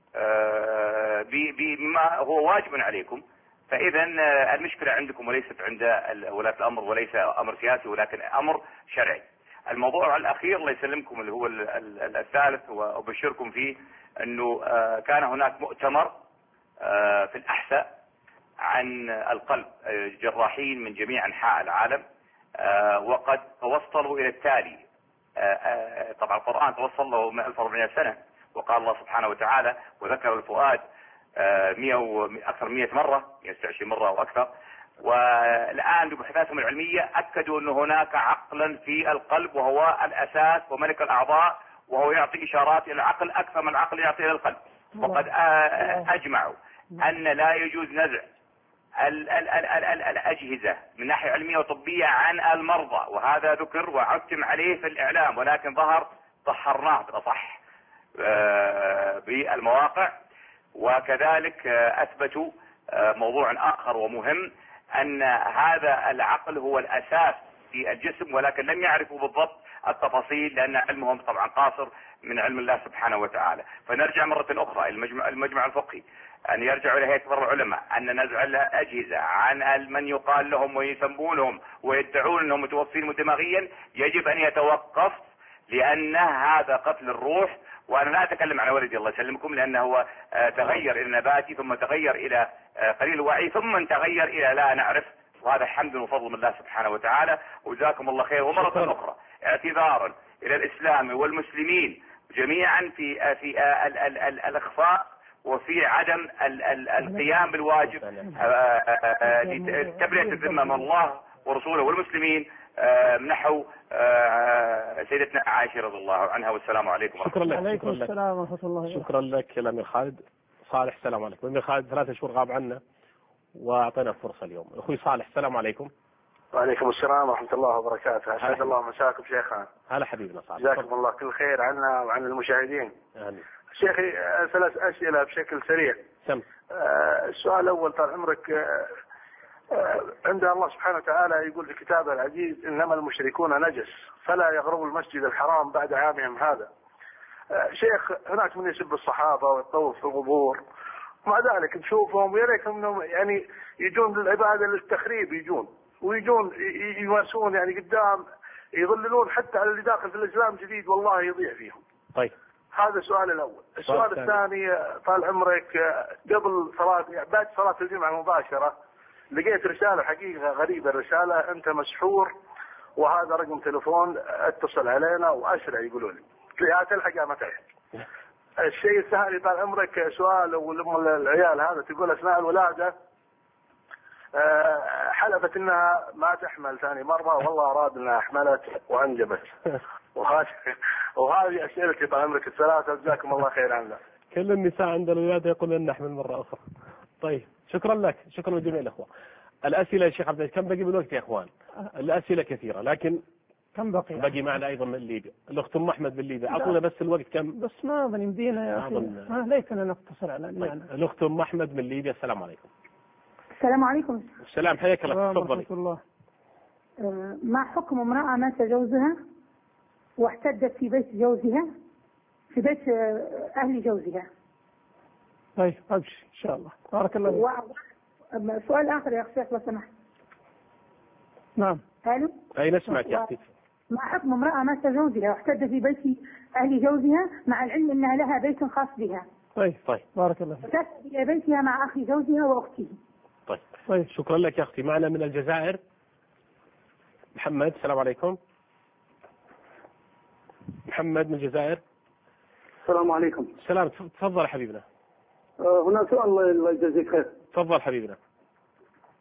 بما هو واجب عليكم فإذا المشكلة عندكم وليست عند ولاة الأمر، وليس أمر سياسي ولكن أمر شرعي. الموضوع الأخير الله يسلمكم اللي هو الثالث وأبشركم فيه أنه كان هناك مؤتمر في الأحساء عن القلب، جراحين من جميع أنحاء العالم، وقد توصلوا إلى التالي. طبعا القرآن توصل له من 1400 سنة، وقال الله سبحانه وتعالى وذكر الفؤاد أكثر من 100 مرة، 120 مرة أو أكثر. والآن ببحوثاتهم العلمية أكدوا أن هناك عقلا في القلب وهو الأساس وملك الأعضاء، وهو يعطي إشارات إلى العقل أكثر من العقل يعطي إلى القلب. وقد أجمعوا أن لا يجوز نزع الأجهزة من ناحية علمية وطبية عن المرضى، وهذا ذكر وعتم عليه في الإعلام، ولكن طهرناه بالأصح بالمواقع. وكذلك أثبتوا موضوع آخر ومهم، أن هذا العقل هو الأساس في الجسم، ولكن لم يعرفوا بالضبط التفاصيل لأن علمهم طبعا قاصر من علم الله سبحانه وتعالى. فنرجع مرة أخرى المجمع الفقهي أن يرجعوا إلى هيئة كبار العلماء أن نزع الأجهزة عن من يقال لهم ويسمونهم ويدعون أنهم متوفين دماغيا يجب أن يتوقف، لأن هذا قتل الروح. وأنا لا أتكلم عن والدي الله يسلمكم، لأنه هو تغير إلى نباتي، ثم تغير إلى قليل الوعي، ثم تغير إلى لا نعرف، وهذا حمد وفضل من الله سبحانه وتعالى. وجزاكم الله خير. ومرة أخرى اعتذارا إلى الإسلام والمسلمين جميعا في الإخفاء وفي عدم القيام بالواجب تبرئة الذمة من الله ورسوله والمسلمين نحو سيدتنا عائشة رضي الله عنها. والسلام عليكم ورحمة الله. وعليكم السلام ورحمة الله. شكرا لك الأمير خالد. صالح السلام عليكم. الأمير خالد 3 شهور غاب عنا وأعطينا فرصة اليوم. أخوي صالح السلام عليكم. وعليكم السلام ورحمة الله وبركاته. أسعد الله مساكم شيخنا. هلا حبيبنا صالح. جزاكم الله كل خير عنا وعن المشاهدين. آمين. شيخي 3 أسئلة بشكل سريع. سم. السؤال الأول طال عمرك، عند الله سبحانه وتعالى يقول في كتابه العزيز إنما المشركون نجس فلا يقربوا المسجد الحرام بعد عامهم هذا. شيخ هناك من يسب الصحابة ويطوف في القبور، ومع ذلك نشوفهم ويريكم انهم يعني يجون للعبادة للتخريب، ويجون يمارسون يعني قدام يضللون حتى على اللي داخل في الإسلام جديد، والله يضيع فيهم. طيب هذا السؤال الأول. السؤال الثاني طال عمرك، قبل صلاة بعد صلاة الجمعة مباشرة لقيت رسالة حقيقة غريبة، الرسالة أنت مسحور وهذا رقم تلفون اتصل علينا وأسرع يقولوا لي تلحق يا ما تلحق. الشيء الثاني طال عمرك سؤال، ولما العيال هذا تقول أثناء الولادة حلفت انها ما تحمل ثاني مرة، والله اراد انها حملت وانجبت. وهذه اسئلتي طال عمرك الثلاثة، جزاكم الله خير عنها. كل النساء عند الولادة يقولون نحمل مرة أخرى. طيب شكرا لك، شكرا لجميع الأخوة. الأسئلة يا شيخ عبد العزيز كم بقي من وقت يا إخوان؟ الأسئلة كثيرة لكن كم بقي معنا أيضا من ليبيا الأخت أم أحمد من ليبيا. أعطونا بس الوقت كم. بس ما أظن يمدينا يا أخي، ليتنا نقتصر على طيب. الأخت أم أحمد من ليبيا. السلام عليكم. السلام عليكم. السلام، حياك الله، تفضلي. ما حكم امرأة مات جوزها واحتدت في بيت جوزها، في بيت أهل جوزها؟ طيب أبشر إن شاء الله، بارك الله فيك. سؤال آخر يا أخي لو سمحت. نعم. ألو. أي نسمعك يا أختي. ما حكم امرأة مات زوجها واحتدت في بيت أهل جوزها مع العلم أنها لها بيت خاص بها؟ طيب بارك الله فيك. وتأتي إلى بيتها مع أخي زوجها وأخته. طيب شكرا لك يا أختي. معنا من الجزائر محمد. السلام عليكم. محمد من الجزائر. السلام عليكم. السلام، تفضل حبيبنا. هنا سؤال الله يجزيك خير. تفضل حبيبنا.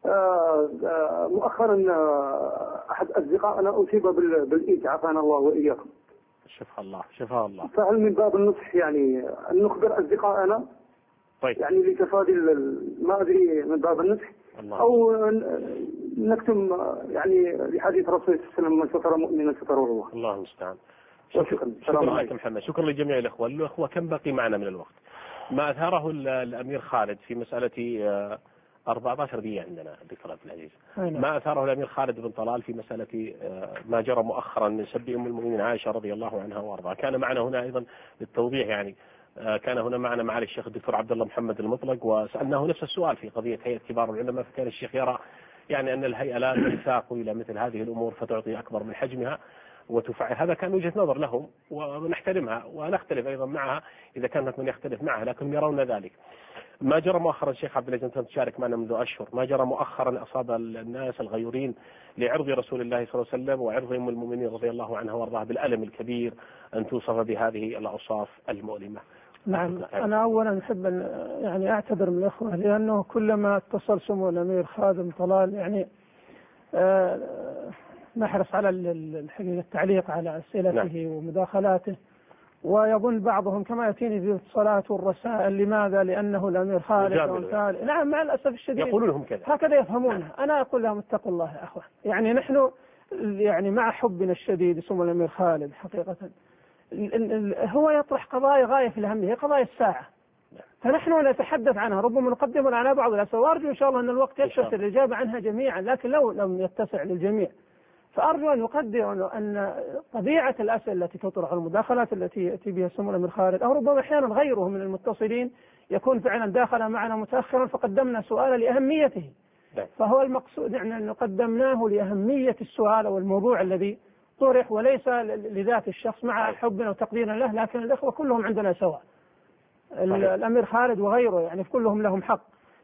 مؤخرا أحد أصدقائنا أصيب بالإيدز عافانا الله وإياكم. شفاء الله شفاء الله. فهل من باب النصح يعني أن نخبر أصدقائنا طيب يعني لتفادي ما أدري من باب النصح أو نكتم يعني لحديث رسول الله صلى الله عليه وسلم من ستر مؤمنا ستره الله. الله المستعان. شكرا لك محمد. شكرا لجميع الأخوة. كم بقي معنا من الوقت؟ ما أثاره الأمير خالد في مسألة 14 دقيقة عندنا الدكتور عبد العزيز. ما أثاره الأمير خالد بن طلال في مسألة ما جرى مؤخرا من سب أم المؤمنين عائشة رضي الله عنها وأرضاها. كان معنا هنا أيضا للتوضيح يعني كان هنا معنا معالي الشيخ الدكتور عبد الله محمد المطلق، وسألناه نفس السؤال في قضية هيئة كبار العلماء، فكان الشيخ يرى يعني أن الهيئة لا تساق إلى مثل هذه الأمور فتعطي أكبر من حجمها وتفعل. هذا كان وجهة نظر لهم ونحترمها ونختلف أيضا معها إذا كانت من يختلف معها، لكن يرون ذلك. ما جرى مؤخرا الشيخ عبد العزيز أنت تشارك معنا منذ أشهر، ما جرى مؤخرا أصاب الناس الغيورين لعرض رسول الله صلى الله عليه وسلم وعرض أم المؤمنين رضي الله عنها وارضاها بالألم الكبير أن توصف بهذه الأوصاف المؤلمة. نعم. أنا أولا أحب أن يعني أعتذر من الأخوة لأنه كلما اتصل سمو الأمير خادم طلال يعني نحرص على الحقيقة التعليق على أسئلته ومداخلاته، ويظن بعضهم كما يأتيني في الاتصالات والرسائل لماذا؟ لأنه الأمير خالد وامثاله. نعم مع الأسف الشديد يقولون لهم كذا، هكذا يفهمونه. أنا أقول لهم اتقوا الله يا أخوة. يعني نحن يعني مع حبنا الشديد سمو الأمير خالد حقيقة هو يطرح قضايا غاية في الأهمية، هي قضايا الساعة، فنحن نتحدث عنها ربما نقدم على بعض الأسئلة، وأرجو إن شاء الله أن الوقت يتسع الإجابة عنها جميعا، لكن لو لم يتسع للجميع فأرجو أن يقدر أن طبيعة الأسئلة التي تطرح المداخلات التي يأتي بها سمو الأمير خالد أو ربما أحيانا غيره من المتصلين يكون فعلا داخل معنا متأخرا فقدمنا سؤالا لأهميته، فهو المقصود يعني أن قدمناه لأهمية السؤال أو الموضوع الذي طرح وليس لذات الشخص مع حبنا وتقديرنا له، لكن الأخوة كلهم عندنا سواء، الأمير خالد وغيره يعني كلهم لهم حق.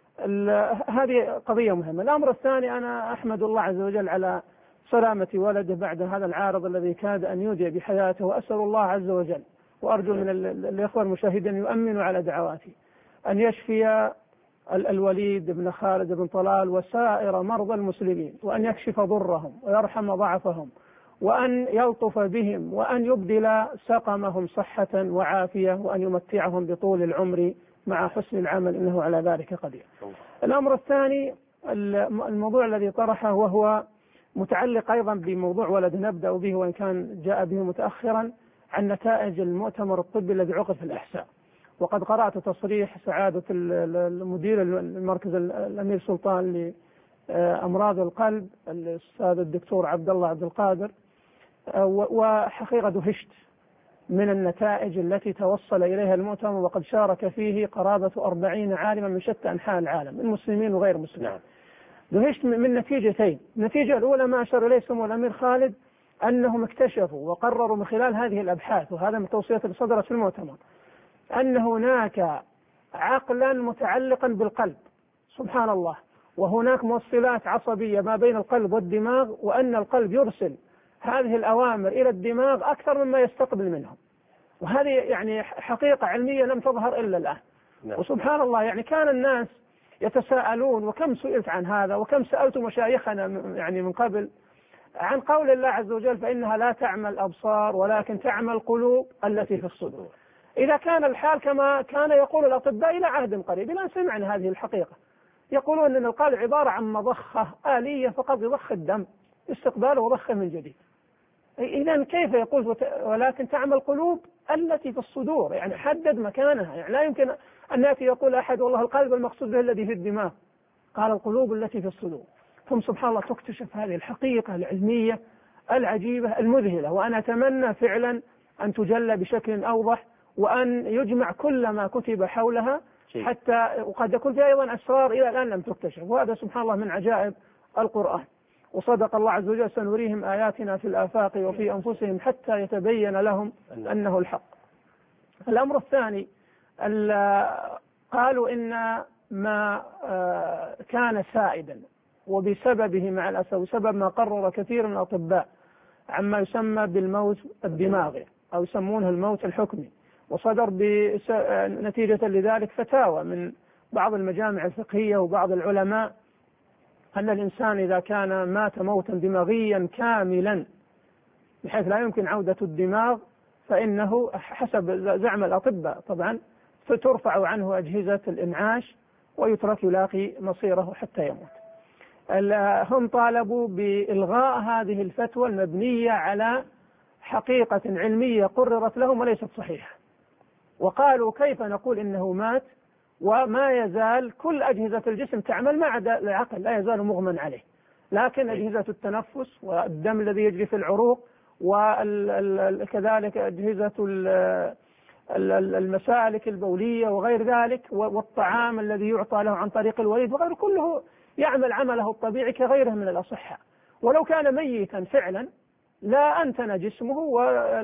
هذه قضية مهمة. الأمر الثاني أنا أحمد الله عز وجل على سلامة ولده بعد هذا العارض الذي كاد أن يودي بحياته، وأسأل الله عز وجل وأرجو من الإخوة المشاهدين يؤمنوا على دعواتي أن يشفي الوليد بن خالد بن طلال وسائر مرضى المسلمين، وأن يكشف ضرهم ويرحم ضعفهم وأن يلطف بهم وأن يبدل سقمهم صحة وعافية وأن يمتعهم بطول العمر مع حسن العمل إنه على ذلك قدير. الأمر الثاني الموضوع الذي طرحه وهو متعلق أيضا بموضوع ولد نبدأ به وإن كان جاء به متأخرا عن نتائج المؤتمر الطبي الذي عقد في الإحساء، وقد قرأت تصريح سعادة المدير المركز الأمير سلطان لأمراض القلب الأستاذ الدكتور عبد الله عبد القادر، وحقيقة دهشت من النتائج التي توصل إليها المؤتمر، وقد شارك فيه قرابة 40 عالما من شتى أنحاء العالم المسلمين وغير المسلمين. دهشت من نتيجتين. النتيجة الأولى ما أشار إليه سمو الأمير خالد أنهم اكتشفوا وقرروا من خلال هذه الأبحاث، وهذا من التوصيات اللي صدرت في المؤتمر، أن هناك عقلا متعلقا بالقلب سبحان الله، وهناك موصلات عصبية ما بين القلب والدماغ، وأن القلب يرسل هذه الأوامر إلى الدماغ أكثر مما يستقبل منهم، وهذه يعني حقيقة علمية لم تظهر إلا الآن. وسبحان الله يعني كان الناس يتساءلون، وكم سئلت عن هذا وكم سألت مشايخنا يعني من قبل عن قول الله عز وجل فإنها لا تعمى الأبصار ولكن تعمى القلوب التي في الصدور. إذا كان الحال كما كان يقول الأطباء إلى عهد قريب، لا سمعنا هذه الحقيقة، يقولون أن القلب عبارة عن مضخة آلية فقط يضخ الدم استقباله وضخه من جديد. إذن كيف يقول ولكن تعمى القلوب التي في الصدور؟ يعني حدد مكانها، يعني لا يمكن أن يأتي يقول أحد والله القلب المقصود به الذي في الدماغ، قال القلوب التي في الصدور. ثم سبحان الله تكتشف هذه الحقيقة العلمية العجيبة المذهلة، وأنا أتمنى فعلا أن تجلى بشكل أوضح وأن يجمع كل ما كتب حولها حتى وقد يكون فيها أيضا أسرار إلى الآن لم تكتشف، وهذا سبحان الله من عجائب القرآن. وصدق الله عز وجل سنريهم آياتنا في الآفاق وفي أنفسهم حتى يتبين لهم أنه الحق. الأمر الثاني قالوا إن ما كان سائدا وبسببه مع الأسف وسبب ما قرر كثير من الأطباء عما يسمى بالموت الدماغي أو يسمونه الموت الحكمي، وصدر بنتيجة لذلك فتاوى من بعض المجامع الفقهية وبعض العلماء أن الإنسان إذا كان مات موتا دماغيا كاملا بحيث لا يمكن عودة الدماغ فإنه حسب زعم الأطباء طبعا فترفع عنه أجهزة الإنعاش ويترك يلاقي مصيره حتى يموت. هم طالبوا بإلغاء هذه الفتوى المبنية على حقيقة علمية قررت لهم وليست صحيحة، وقالوا كيف نقول إنه مات وما يزال كل أجهزة الجسم تعمل ما عدا العقل لا يزال مغمى عليه، لكن أجهزة التنفس والدم الذي يجري في العروق وكذلك أجهزة المسالك البولية وغير ذلك والطعام الذي يعطى له عن طريق الوريد وغيره كله يعمل عمله الطبيعي كغيره من الأصحاء. ولو كان ميتا فعلا لا أنتن جسمه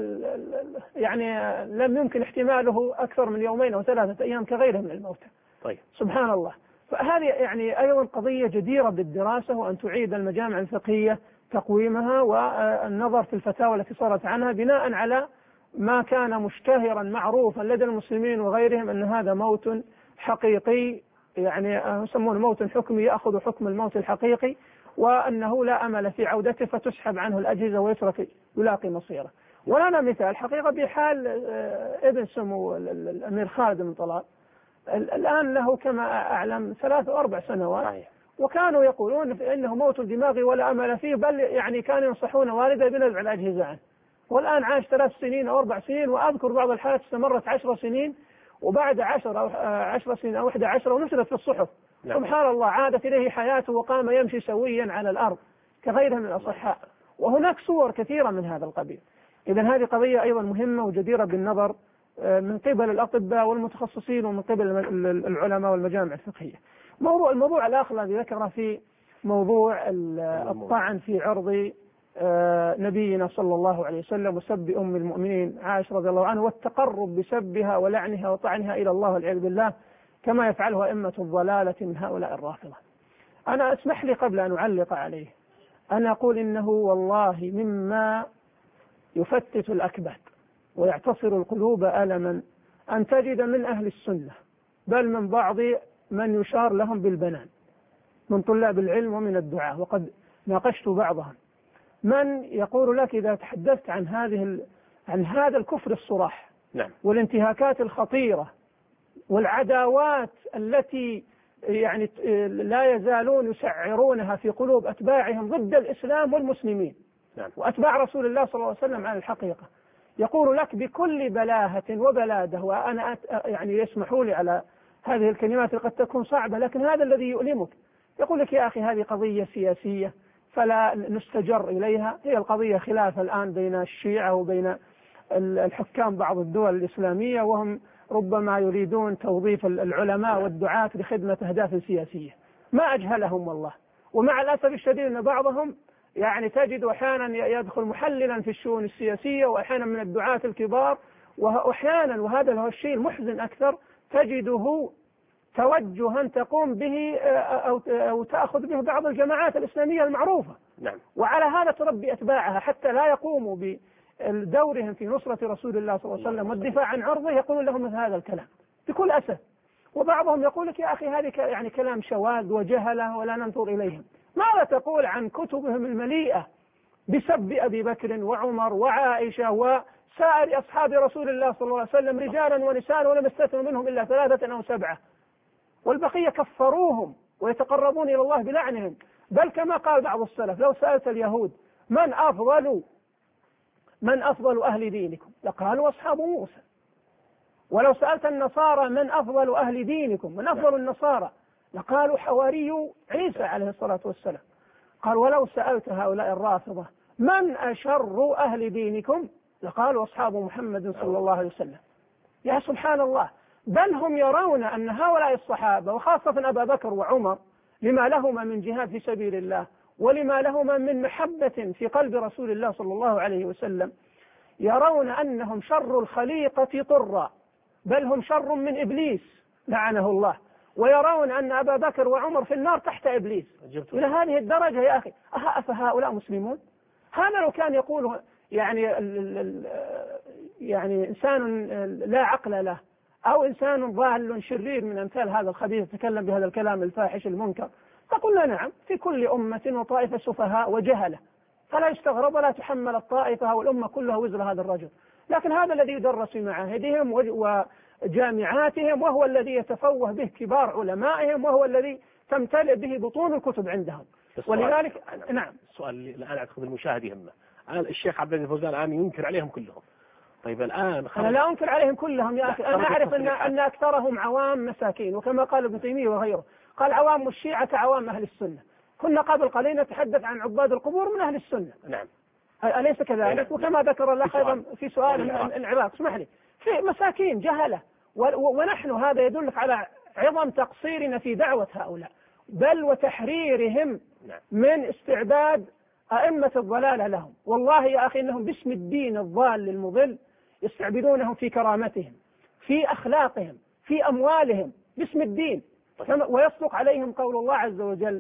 يعني لم يمكن احتماله أكثر من 2 أو 3 أيام كغيره من الموتى. طيب. سبحان الله. فهذه يعني أيضا قضية جديرة بالدراسة وأن تعيد المجامع الفقهية تقويمها والنظر في الفتاوى التي صارت عنها بناء على ما كان مشتهرا معروفا لدى المسلمين وغيرهم أن هذا موت حقيقي، يعني يسمونه موت حكمي يأخذ حكم الموت الحقيقي، وأنه لا أمل في عودته فتسحب عنه الأجهزة ويترك يلاقي مصيره. ولنا مثال حقيقة بحال ابن سمو الأمير خالد بن طلال الآن له كما أعلم 3 أو 4 سنوات، وكانوا يقولون إنه موت دماغي ولا أمل فيه، بل يعني كانوا ينصحون والده بنزع الأجهزة عنه، والآن عاش 3 سنين أو 4 سنين، وأذكر بعض الحالات استمرت 10 سنين وبعد 10 سنين أو 11 ونشرت في الصحف. نعم. سبحان الله عادت إليه حياته وقام يمشي سويا على الأرض كغيره من الأصحاء، وهناك صور كثيرة من هذا القبيل. إذن هذه قضية أيضا مهمة وجديرة بالنظر من قبل الأطباء والمتخصصين ومن قبل العلماء والمجامع الفقهية. الموضوع الآخر الذي ذكره في موضوع الطعن في عرض نبينا صلى الله عليه وسلم وسب أم المؤمنين عائشة رضي الله عنها والتقرب بسبها ولعنها وطعنها إلى الله والعياذ بالله كما يفعله أئمة الضلالة من هؤلاء الرافضة. أنا اسمح لي قبل أن أعلق عليه أن أقول إنه والله مما يفتت الأكباد ويعتصر القلوب ألما أن تجد من أهل السنة بل من بعض من يشار لهم بالبنان من طلاب العلم ومن الدعاة، وقد ناقشت بعضهم، من يقول لك إذا تحدثت عن هذا الكفر الصراح نعم. والانتهاكات الخطيرة والعداوات التي يعني لا يزالون يسعرونها في قلوب أتباعهم ضد الإسلام والمسلمين نعم. وأتباع رسول الله صلى الله عليه وسلم على الحقيقة، يقول لك بكل بلاهة وبلادة، وأنا يعني يسمحوا لي على هذه الكلمات قد تكون صعبة لكن هذا الذي يؤلمك، يقول لك يا أخي هذه قضية سياسية فلا نستجر إليها، هي القضية خلاف الآن بين الشيعة وبين الحكام بعض الدول الإسلامية، وهم ربما يريدون توظيف العلماء والدعاة لخدمة أهداف سياسية. ما أجهلهم والله. ومع الأسف الشديد أن بعضهم يعني تجد أحيانا يدخل محللا في الشؤون السياسية، وأحيانا من الدعاة الكبار، وأحيانا وهذا هو الشيء المحزن أكثر تجده توجها تقوم به أو تأخذ به بعض الجماعات الإسلامية المعروفة. نعم. وعلى هذا تربي أتباعها حتى لا يقوموا بدورهم في نصرة رسول الله صلى الله عليه وسلم والدفاع عن عرضه، يقولون لهم مثل هذا الكلام بكل أسف. وبعضهم يقول لك يا أخي هذه يعني كلام شواذ وجهلة ولا ننظر إليهم. ماذا تقول عن كتبهم المليئة بسب أبي بكر وعمر وعائشة وسائر أصحاب رسول الله صلى الله عليه وسلم رجالا ونساء ولم يستثنوا منهم إلا 3 أو 7، والبقية كفروهم ويتقربون إلى الله بلعنهم. بل كما قال بعض السلف لو سألت اليهود من أفضل أهل دينكم لقالوا أصحاب موسى، ولو سألت النصارى من أفضل أهل دينكم من أفضل النصارى لقالوا حواري عيسى عليه الصلاة والسلام. قال ولو سألت هؤلاء الرافضة من أشر أهل دينكم لقالوا أصحاب محمد صلى الله عليه وسلم. يا سبحان الله. بل هم يرون أن هؤلاء الصحابة وخاصة أبا بكر وعمر لما لهما من جهاد في سبيل الله ولما لهما من محبة في قلب رسول الله صلى الله عليه وسلم، يرون أنهم شر الخليقة طرا، بل هم شر من إبليس لعنه الله، ويرون أن أبا بكر وعمر في النار تحت إبليس. إلى هذه الدرجة يا أخي. أفهؤلاء مسلمون؟ هذا لو كان يقول يعني إنسان لا عقل له أو إنسان ضال شرير من أمثال هذا الخبيث يتكلم بهذا الكلام الفاحش المنكر، فقلنا نعم، في كل أمة وطائفة سفهاء وجهلة، فلا يستغرب ولا تحمل الطائفة والأمة كلها وزر هذا الرجل. لكن هذا الذي يدرس في معاهدهم وجامعاتهم، وهو الذي يتفوه به كبار علمائهم، وهو الذي تمتلئ به بطون الكتب عندهم. ولذلك نعم، السؤال الآن أعتقد المشاهد يهمه. الشيخ عبد العزيز الفوزان الآن ينكر عليهم كلهم. طيب الآن أنا لا أنكر عليهم كلهم يا أخي، أنا أعرف أن أكثرهم عوام مساكين، وكما قال ابن تيمية وغيره قال عوام الشيعة كعوام أهل السنة. كنا قبل قليل نتحدث عن عباد القبور من أهل السنة. نعم، أليس كذلك؟ وكما ذكر الأخ أيضا في سؤال العراق، اسمح لي، في مساكين جهلة، ونحن هذا يدلك على عظم تقصيرنا في دعوة هؤلاء، بل وتحريرهم من استعباد أئمة الضلالة لهم. والله يا أخي إنهم باسم الدين الضال المضل يستعبدونهم في كرامتهم، في أخلاقهم، في أموالهم، باسم الدين. ويصدق عليهم قول الله عز وجل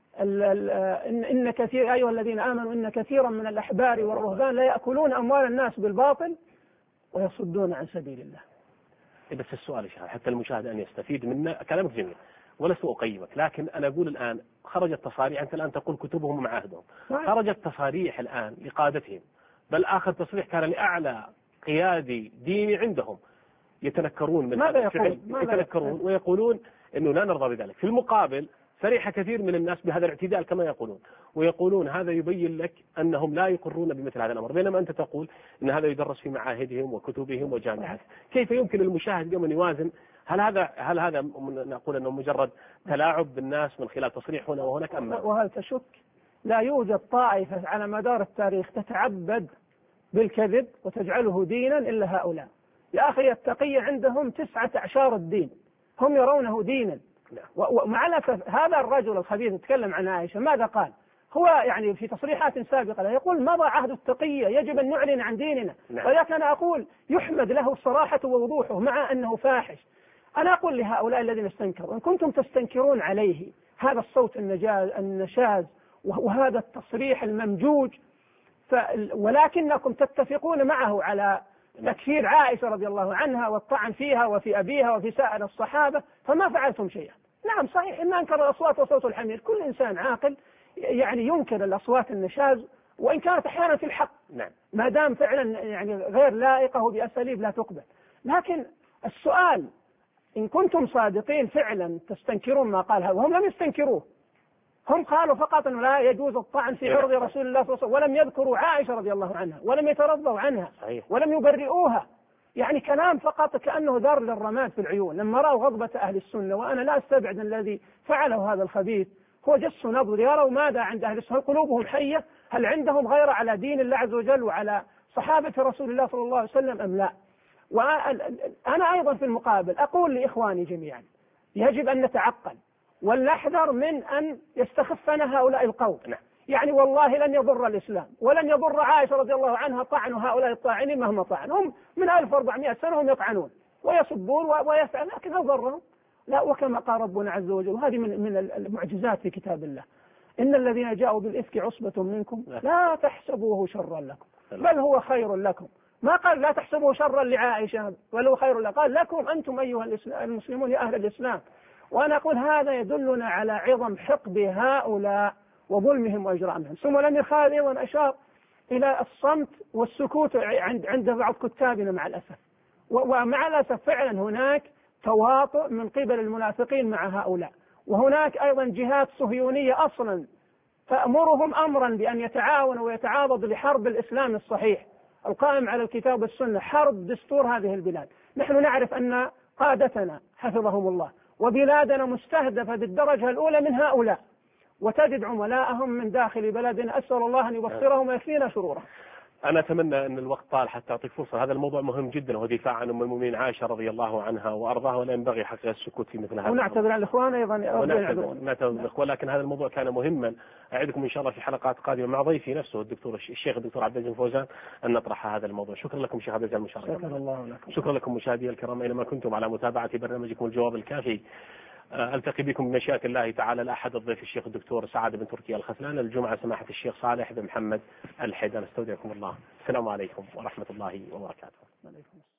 إن كثير أيها الذين آمنوا إن كثيرا من الأحبار والرهبان لا يأكلون أموال الناس بالباطل ويصدون عن سبيل الله. بس السؤال يا شيخ حتى المشاهد أن يستفيد منا، كلامك جميل ولست أقيمك، لكن أنا أقول الآن خرجت تصاريح، أنت الآن تقول كتبهم ومعاهدهم، خرجت تصاريح الآن لقادتهم، بل آخر تصريح كان لأعلى قيادي ديني عندهم يتنكرون من هذا الفعل، يتنكرون ويقولون أنه لا نرضى بذلك. في المقابل فرح كثير من الناس بهذا الاعتداء كما يقولون، ويقولون هذا يبين لك أنهم لا يقرون بمثل هذا الأمر، بينما أنت تقول أن هذا يدرس في معاهدهم وكتبهم وجامعاتهم. كيف يمكن المشاهد اليوم أن يوازن؟ هل هذا نقول أنه مجرد تلاعب بالناس من خلال تصريح هنا وهناك أم؟ وهل تشك؟ لا يوجد طائفة على مدار التاريخ تتعبد بالكذب وتجعله دينا إلا هؤلاء. يا أخي التقية عندهم 9 أعشار الدين، هم يرونه دينا. ومع الأسف هذا الرجل الخبيث يتكلم عن عائشة ماذا قال؟ هو يعني في تصريحات سابقة له يقول مضى عهد التقية، يجب أن نعلن عن ديننا. ولكن أنا أقول يحمد له الصراحة ووضوحه مع أنه فاحش. أنا أقول لهؤلاء الذين استنكروا إن كنتم تستنكرون عليه هذا الصوت النشاز وهذا التصريح الممجوج، ولكنكم تتفقون معه على تكفير عائشة رضي الله عنها والطعن فيها وفي أبيها وفي سائر الصحابة، فما فعلتم شيئا. نعم صحيح إن أنكر الأصوات وصوت الحمير، كل إنسان عاقل يعني ينكر الأصوات النشاز وإن كانت أحيانا في الحق، ما دام فعلا يعني غير لائقة بأساليب لا تقبل. لكن السؤال إن كنتم صادقين فعلا تستنكرون ما قال هذا، وهم لم يستنكروه، هم قالوا فقط أنه لا يجوز الطعن في عرض رسول الله صلى الله عليه وسلم، ولم يذكروا عائشة رضي الله عنها ولم يترضوا عنها ولم يبرئوها. يعني كلام فقط كأنه ذر للرماد في العيون لما رأوا غضبة أهل السنة. وأنا لا أستبعد الذي فعله هذا الخبيث هو جس نبض يروا ماذا عند أهل السنة، قلوبهم حية، هل عندهم غير على دين الله عز وجل وعلى صحابة رسول الله صلى الله عليه وسلم أم لا؟ وأنا أيضا في المقابل أقول لإخواني جميعا يجب أن نتعقل ولنحذر من أن يستخفنا هؤلاء القوم. يعني والله لن يضر الإسلام ولن يضر عائشة رضي الله عنها طعن هؤلاء الطاعنين مهما طعن، هم من 1400 سنة هم يطعنون ويسبون ويفعل، لكن هل ضرهم؟ لا. وكما قال ربنا عز وجل، وهذه من المعجزات في كتاب الله، إن الذين جاءوا بالإفك عصبة منكم لا تحسبوه شرا لكم بل هو خير لكم. ما قال لا تحسبوه شرا لعائشة بل هو خير لكم، قال لكم أنتم أيها المسلمون يا أهل الإسلام. وأنا أقول هذا يدلنا على عظم حقد هؤلاء وظلمهم وإجرامهم. ثم الأمير خالد أيضا أشار إلى الصمت والسكوت عند بعض كتابنا مع الأسف. ومع الأسف فعلا هناك تواطؤ من قبل المنافقين مع هؤلاء، وهناك أيضا جهات صهيونية أصلا تأمرهم أمرا بأن يتعاونوا ويتعاضدوا لحرب الإسلام الصحيح القائم على الكتاب والسنة، حرب دستور هذه البلاد. نحن نعرف أن قادتنا حفظهم الله وبلادنا مستهدفة بالدرجة الأولى من هؤلاء، وتجد عملاءهم من داخل بلدنا، أسأل الله أن يبصرهم ويكفينا شرورهم. أنا أتمنى أن الوقت طال حتى أعطيك فرصة، هذا الموضوع مهم جدا وهو دفاع عن أم المؤمنين عائشة رضي الله عنها وأرضاها، ولا ينبغي حقيقة السكوت في مثل هذا. ونعتذر عن الإخوان أيضا، نعتذر الإخوان، لكن هذا الموضوع كان مهما. أعدكم إن شاء الله في حلقات قادمة مع ضيفي نفسه الشيخ الدكتور عبد العزيز الفوزان أن نطرح هذا الموضوع. شكرا لكم شيخ عبد العزيز المشاركة. شكرا الله لكم. شكرا لكم مشاهدي الكرام أينما كنتم على متابعة برنامجكم الجواب الكافي. ألتقي بكم بمشيئة الله تعالى الأحد الضيف الشيخ الدكتور سعد بن تركي الخثلان، الجمعة سماحة الشيخ صالح بن محمد الحيدان. استودعكم الله، السلام عليكم ورحمة الله وبركاته.